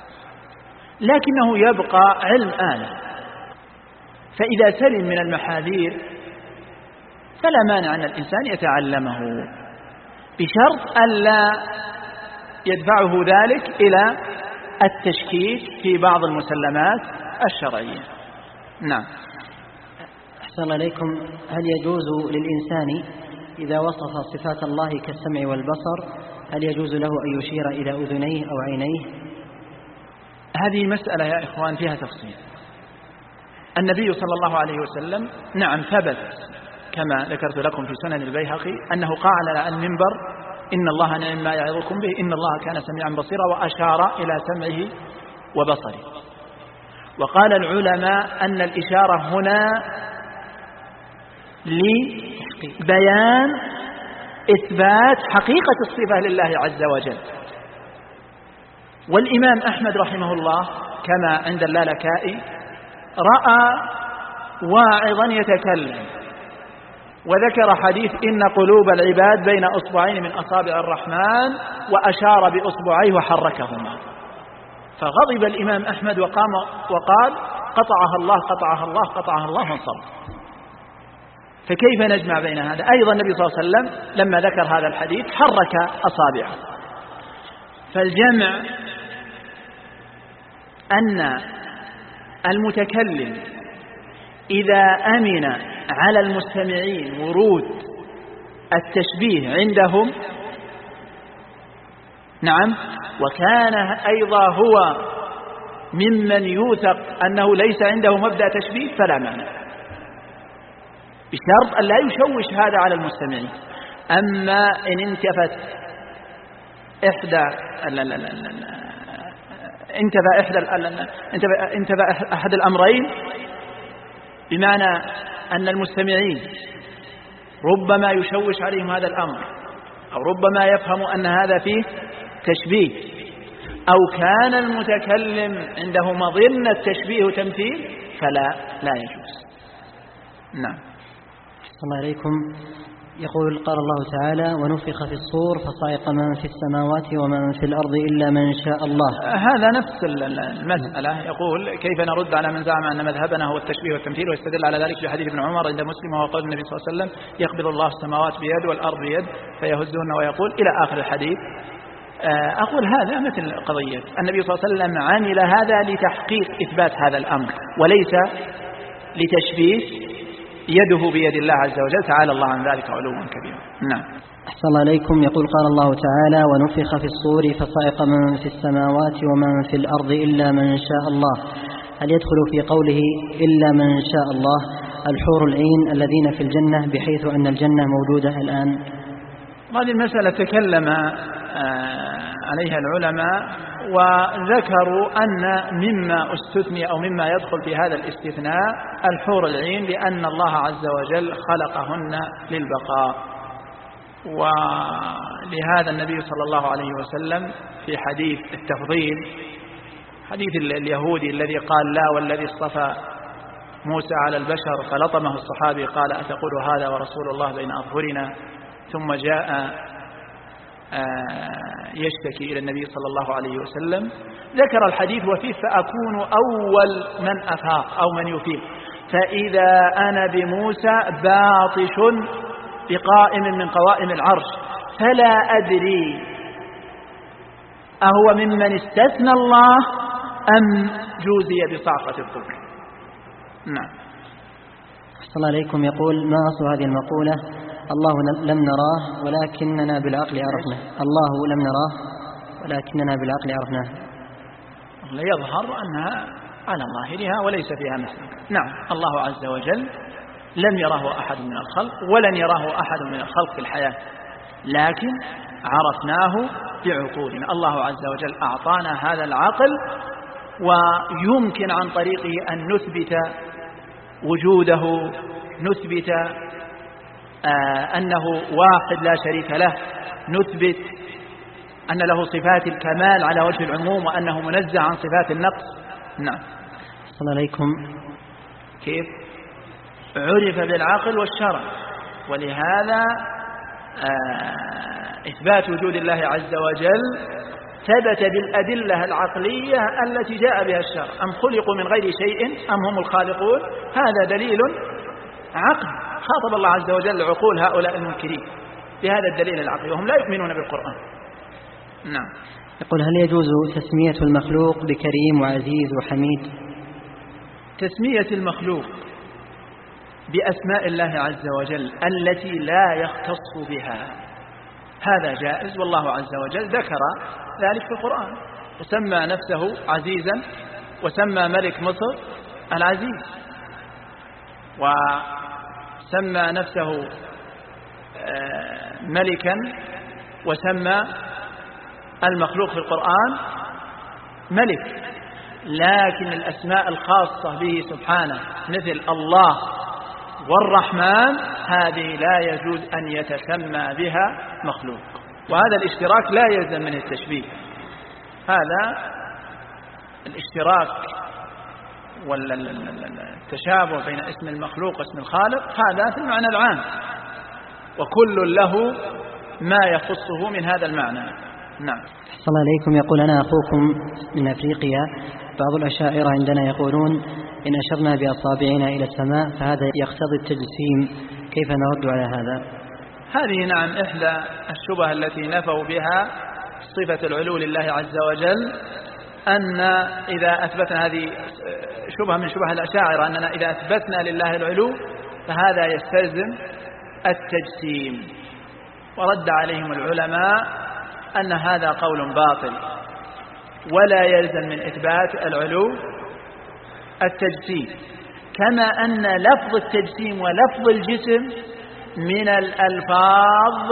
Speaker 1: لكنه يبقى علم آلة. فإذا سلم من المحاذير فلا مانع أن الإنسان يتعلمه، بشرط ألا يدفعه ذلك إلى التشكيك في بعض المسلمات الشرعية. نعم.
Speaker 2: أحسن الله إليكم. هل يجوز للإنسان إذا وصف صفات الله كالسمع والبصر هل يجوز له أن يشير إلى أذنيه أو عينيه؟
Speaker 1: هذه مسألة يا إخوان فيها تفصيل. النبي صلى الله عليه وسلم نعم ثبت كما ذكرت لكم في سنن البيهقي أنه قال على المنبر: إن الله نعم ما يعظكم به إن الله كان سميعا بصيرا، وأشار إلى سمعه وبصره. وقال العلماء أن الإشارة هنا لبيان إثبات حقيقة الصفة لله عز وجل. والإمام أحمد رحمه الله كما عند اللالكائي رأى واعظا يتكلم وذكر حديث: إن قلوب العباد بين أصبعين من أصابع الرحمن، وأشار بأصبعيه وحركهما. فغضب الإمام أحمد وقام وقال: قطعها الله قطعها الله قطعها الله، وانصرف. فكيف نجمع بين هذا؟ أيضا النبي صلى الله عليه وسلم لما ذكر هذا الحديث حرك أصابعه. فالجمع أن المتكلم إذا أمن على المستمعين ورود التشبيه عندهم، نعم، وكان أيضا هو ممن يوثق أنه ليس عنده مبدأ تشبيه فلا مانع، بشرط أن لا يشوش هذا على المستمعين. أما إن انتفت انتفى أحد الأمرين، بمعنى أن المستمعين ربما يشوش عليهم هذا الأمر، أو ربما يفهم أن هذا فيه تشبيه، أو كان المتكلم عنده مظنة تشبيه وتمثيل، فلا يجوز. نعم.
Speaker 2: السلام عليكم. يقول: قال الله تعالى: ونفخ في الصور فصعق من في السماوات ومن في الأرض إلا من شاء الله.
Speaker 1: هذا نفس المسألة. يقول: كيف نرد على من زعم أن مذهبنا هو التشبيه والتمثيل، ويستدل على ذلك بحديث ابن عمر عند مسلم وهو قول النبي صلى الله عليه وسلم: يقبض الله السماوات بيد والأرض بيد فيهزهن ويقول، إلى آخر الحديث. أقول هذا مثل قضية النبي صلى الله عليه وسلم عمل هذا لتحقيق إثبات هذا الأمر، وليس لتشبيه يده بيد الله عز وجل، تعالى الله عن ذلك علوا كبيرا. نعم.
Speaker 2: أحسن الله عليكم. يقول: قال الله تعالى: ونفخ في الصور فصعق من في السماوات ومن في الأرض إلا من شاء الله. هل يدخل في قوله إلا من شاء الله الحور العين الذين في الجنة، بحيث أن الجنة موجودة الآن؟
Speaker 1: هذه المسألة تكلم عليها العلماء وذكروا أن مما استثني أو مما يدخل في هذا الاستثناء الحور العين، لأن الله عز وجل خلقهن للبقاء. ولهذا النبي صلى الله عليه وسلم في حديث التفضيل، حديث اليهودي الذي قال لا والذي اصطفى موسى على البشر، فلطمه الصحابي قال أتقول هذا ورسول الله بين أظهرنا، ثم جاء يشتكي إلى النبي صلى الله عليه وسلم، ذكر الحديث وفيه فأكون أول من أفاق أو من يفيق، فإذا أنا بموسى باطش بقائم من قوائم العرش فلا أدري أهو ممن استثنى الله أم جوزي بصعقة الطور. نعم.
Speaker 2: صلى الله عليكم. يقول: ما أصل هذه المقولة الله لم نراه ولكننا بالعقل عرفناه؟ الله لم نراه ولكننا بالعقل عرفناه.
Speaker 1: يظهر أنها على ظاهرها وليس فيها مسلك. نعم، الله عز وجل لم يره أحد من الخلق ولن يراه أحد من الخلق في الحياة، لكن عرفناه بعقولنا. الله عز وجل أعطانا هذا العقل، ويمكن عن طريقه أن نثبت وجوده، نثبت أنه واحد لا شريك له، نثبت أن له صفات الكمال على وجه العموم وأنه منزه عن صفات النقص. نعم.
Speaker 2: صلى الله عليكم.
Speaker 1: كيف؟ عرف بالعقل والشرع، ولهذا إثبات وجود الله عز وجل ثبت بالأدلة العقلية التي جاء بها الشرع. أم خلقوا من غير شيء أم هم الخالقون، هذا دليل عقل. خاطب الله عز وجل عقول هؤلاء المنكرين بهذا الدليل العقلي وهم لا يؤمنون بالقرآن. نعم.
Speaker 2: يقول: هل يجوز تسمية المخلوق بكريم وعزيز وحميد؟
Speaker 1: تسمية المخلوق بأسماء الله عز وجل التي لا يختص بها هذا جائز، والله عز وجل ذكر ذلك في القرآن، وسمى نفسه عزيزا وسمى ملك مصر العزيز، وسمى نفسه ملكا وسمى المخلوق في القرآن ملك. لكن الأسماء الخاصة به سبحانه مثل الله والرحمن هذه لا يجوز أن يتسمى بها مخلوق، وهذا الاشتراك لا يلزم منه التشبيه. هذا الاشتراك والتشابه بين اسم المخلوق واسم الخالق هذا في المعنى العام، وكل له ما يخصه من هذا المعنى. نعم.
Speaker 2: صلى الله عليكم. يقول: أنا أخوكم من أفريقيا، بعض الأشاعرة عندنا يقولون إن أشرنا بأصابعنا إلى السماء فهذا يقتضي التجسيم، كيف نرد على هذا؟
Speaker 1: هذه نعم إحدى الشبه التي نفوا بها صفة العلو لله عز وجل، أن إذا أثبتنا، هذه شبهة من شبه الأشاعرة، أننا إذا أثبتنا لله العلو فهذا يستلزم التجسيم، ورد عليهم العلماء أن هذا قول باطل، ولا يلزم من إثبات العلو التجسيم، كما أن لفظ التجسيم ولفظ الجسم من الألفاظ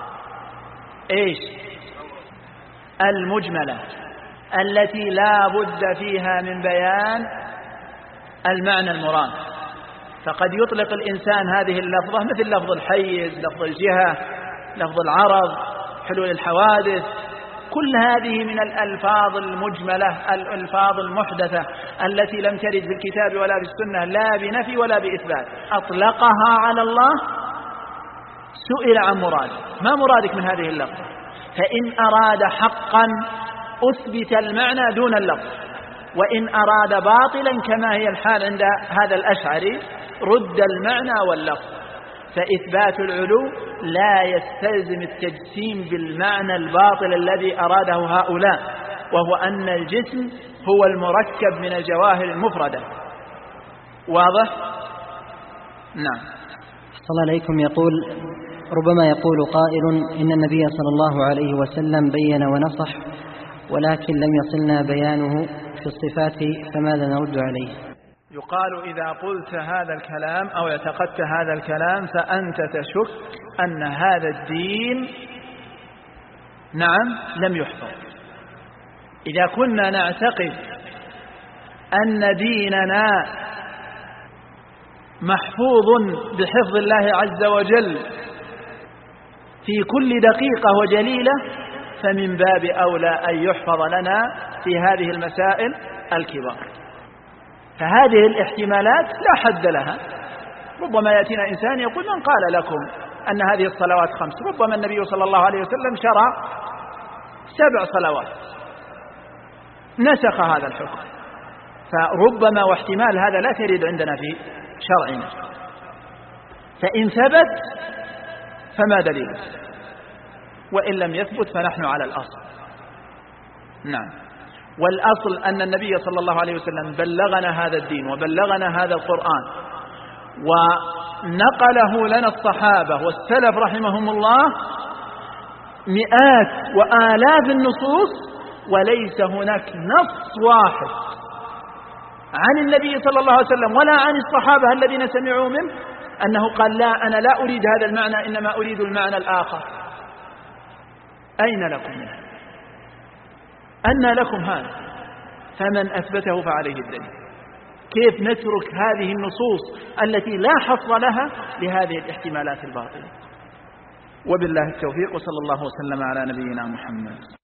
Speaker 1: المجملة التي لا بد فيها من بيان المعنى المراد. فقد يطلق الإنسان هذه اللفظة مثل لفظ الحيز، لفظ الجهة، لفظ العرض، حلول الحوادث، كل هذه من الألفاظ المجملة، الألفاظ المحدثة التي لم ترد في الكتاب ولا في السنة لا بنفي ولا بإثبات، أطلقها على الله، سئل عن مراد، ما مرادك من هذه اللفظة؟ فإن أراد حقا أثبت المعنى دون اللفظ، وإن أراد باطلا كما هي الحال عند هذا الأشعري رد المعنى واللفظ. فإثبات العلو لا يستلزم التجسيم بالمعنى الباطل الذي أراده هؤلاء، وهو أن الجسم هو المركب من الجواهر المفردة. واضح؟ نعم.
Speaker 2: صلى الله عليكم. يقول: ربما يقول قائل إن النبي صلى الله عليه وسلم بين ونصح، ولكن لم يصلنا بيانه في الصفات، فماذا نرد عليه؟
Speaker 1: يقال: إذا قلت هذا الكلام أو اعتقدت هذا الكلام فأنت تشك أن هذا الدين نعم لم يحفظ. إذا كنا نعتقد أن ديننا محفوظ بحفظ الله عز وجل في كل دقيقة وجليلة، فمن باب أولى أن يحفظ لنا في هذه المسائل الكبار. فهذه الاحتمالات لا حد لها. ربما يأتينا إنسان يقول: من قال لكم أن هذه الصلوات 5؟ ربما النبي صلى الله عليه وسلم شرع 7 صلوات، نسخ هذا الحكم. فربما واحتمال هذا لا ترد عندنا في شرعنا، فإن ثبت فما دليله، وإن لم يثبت فنحن على الأصل. نعم. والأصل أن النبي صلى الله عليه وسلم بلغنا هذا الدين وبلغنا هذا القرآن ونقله لنا الصحابة والسلف رحمهم الله مئات وآلاف النصوص، وليس هناك نص واحد عن النبي صلى الله عليه وسلم ولا عن الصحابة الذين سمعوا منه أنه قال: لا، أنا لا أريد هذا المعنى، إنما أريد المعنى الآخر. أين لكم منه؟ أن لكم هذا؟ فمن أثبته فعليه الدليل. كيف نترك هذه النصوص التي لا حصر لها لهذه الاحتمالات الباطلة؟ وبالله التوفيق، وصلى الله وسلم على نبينا محمد.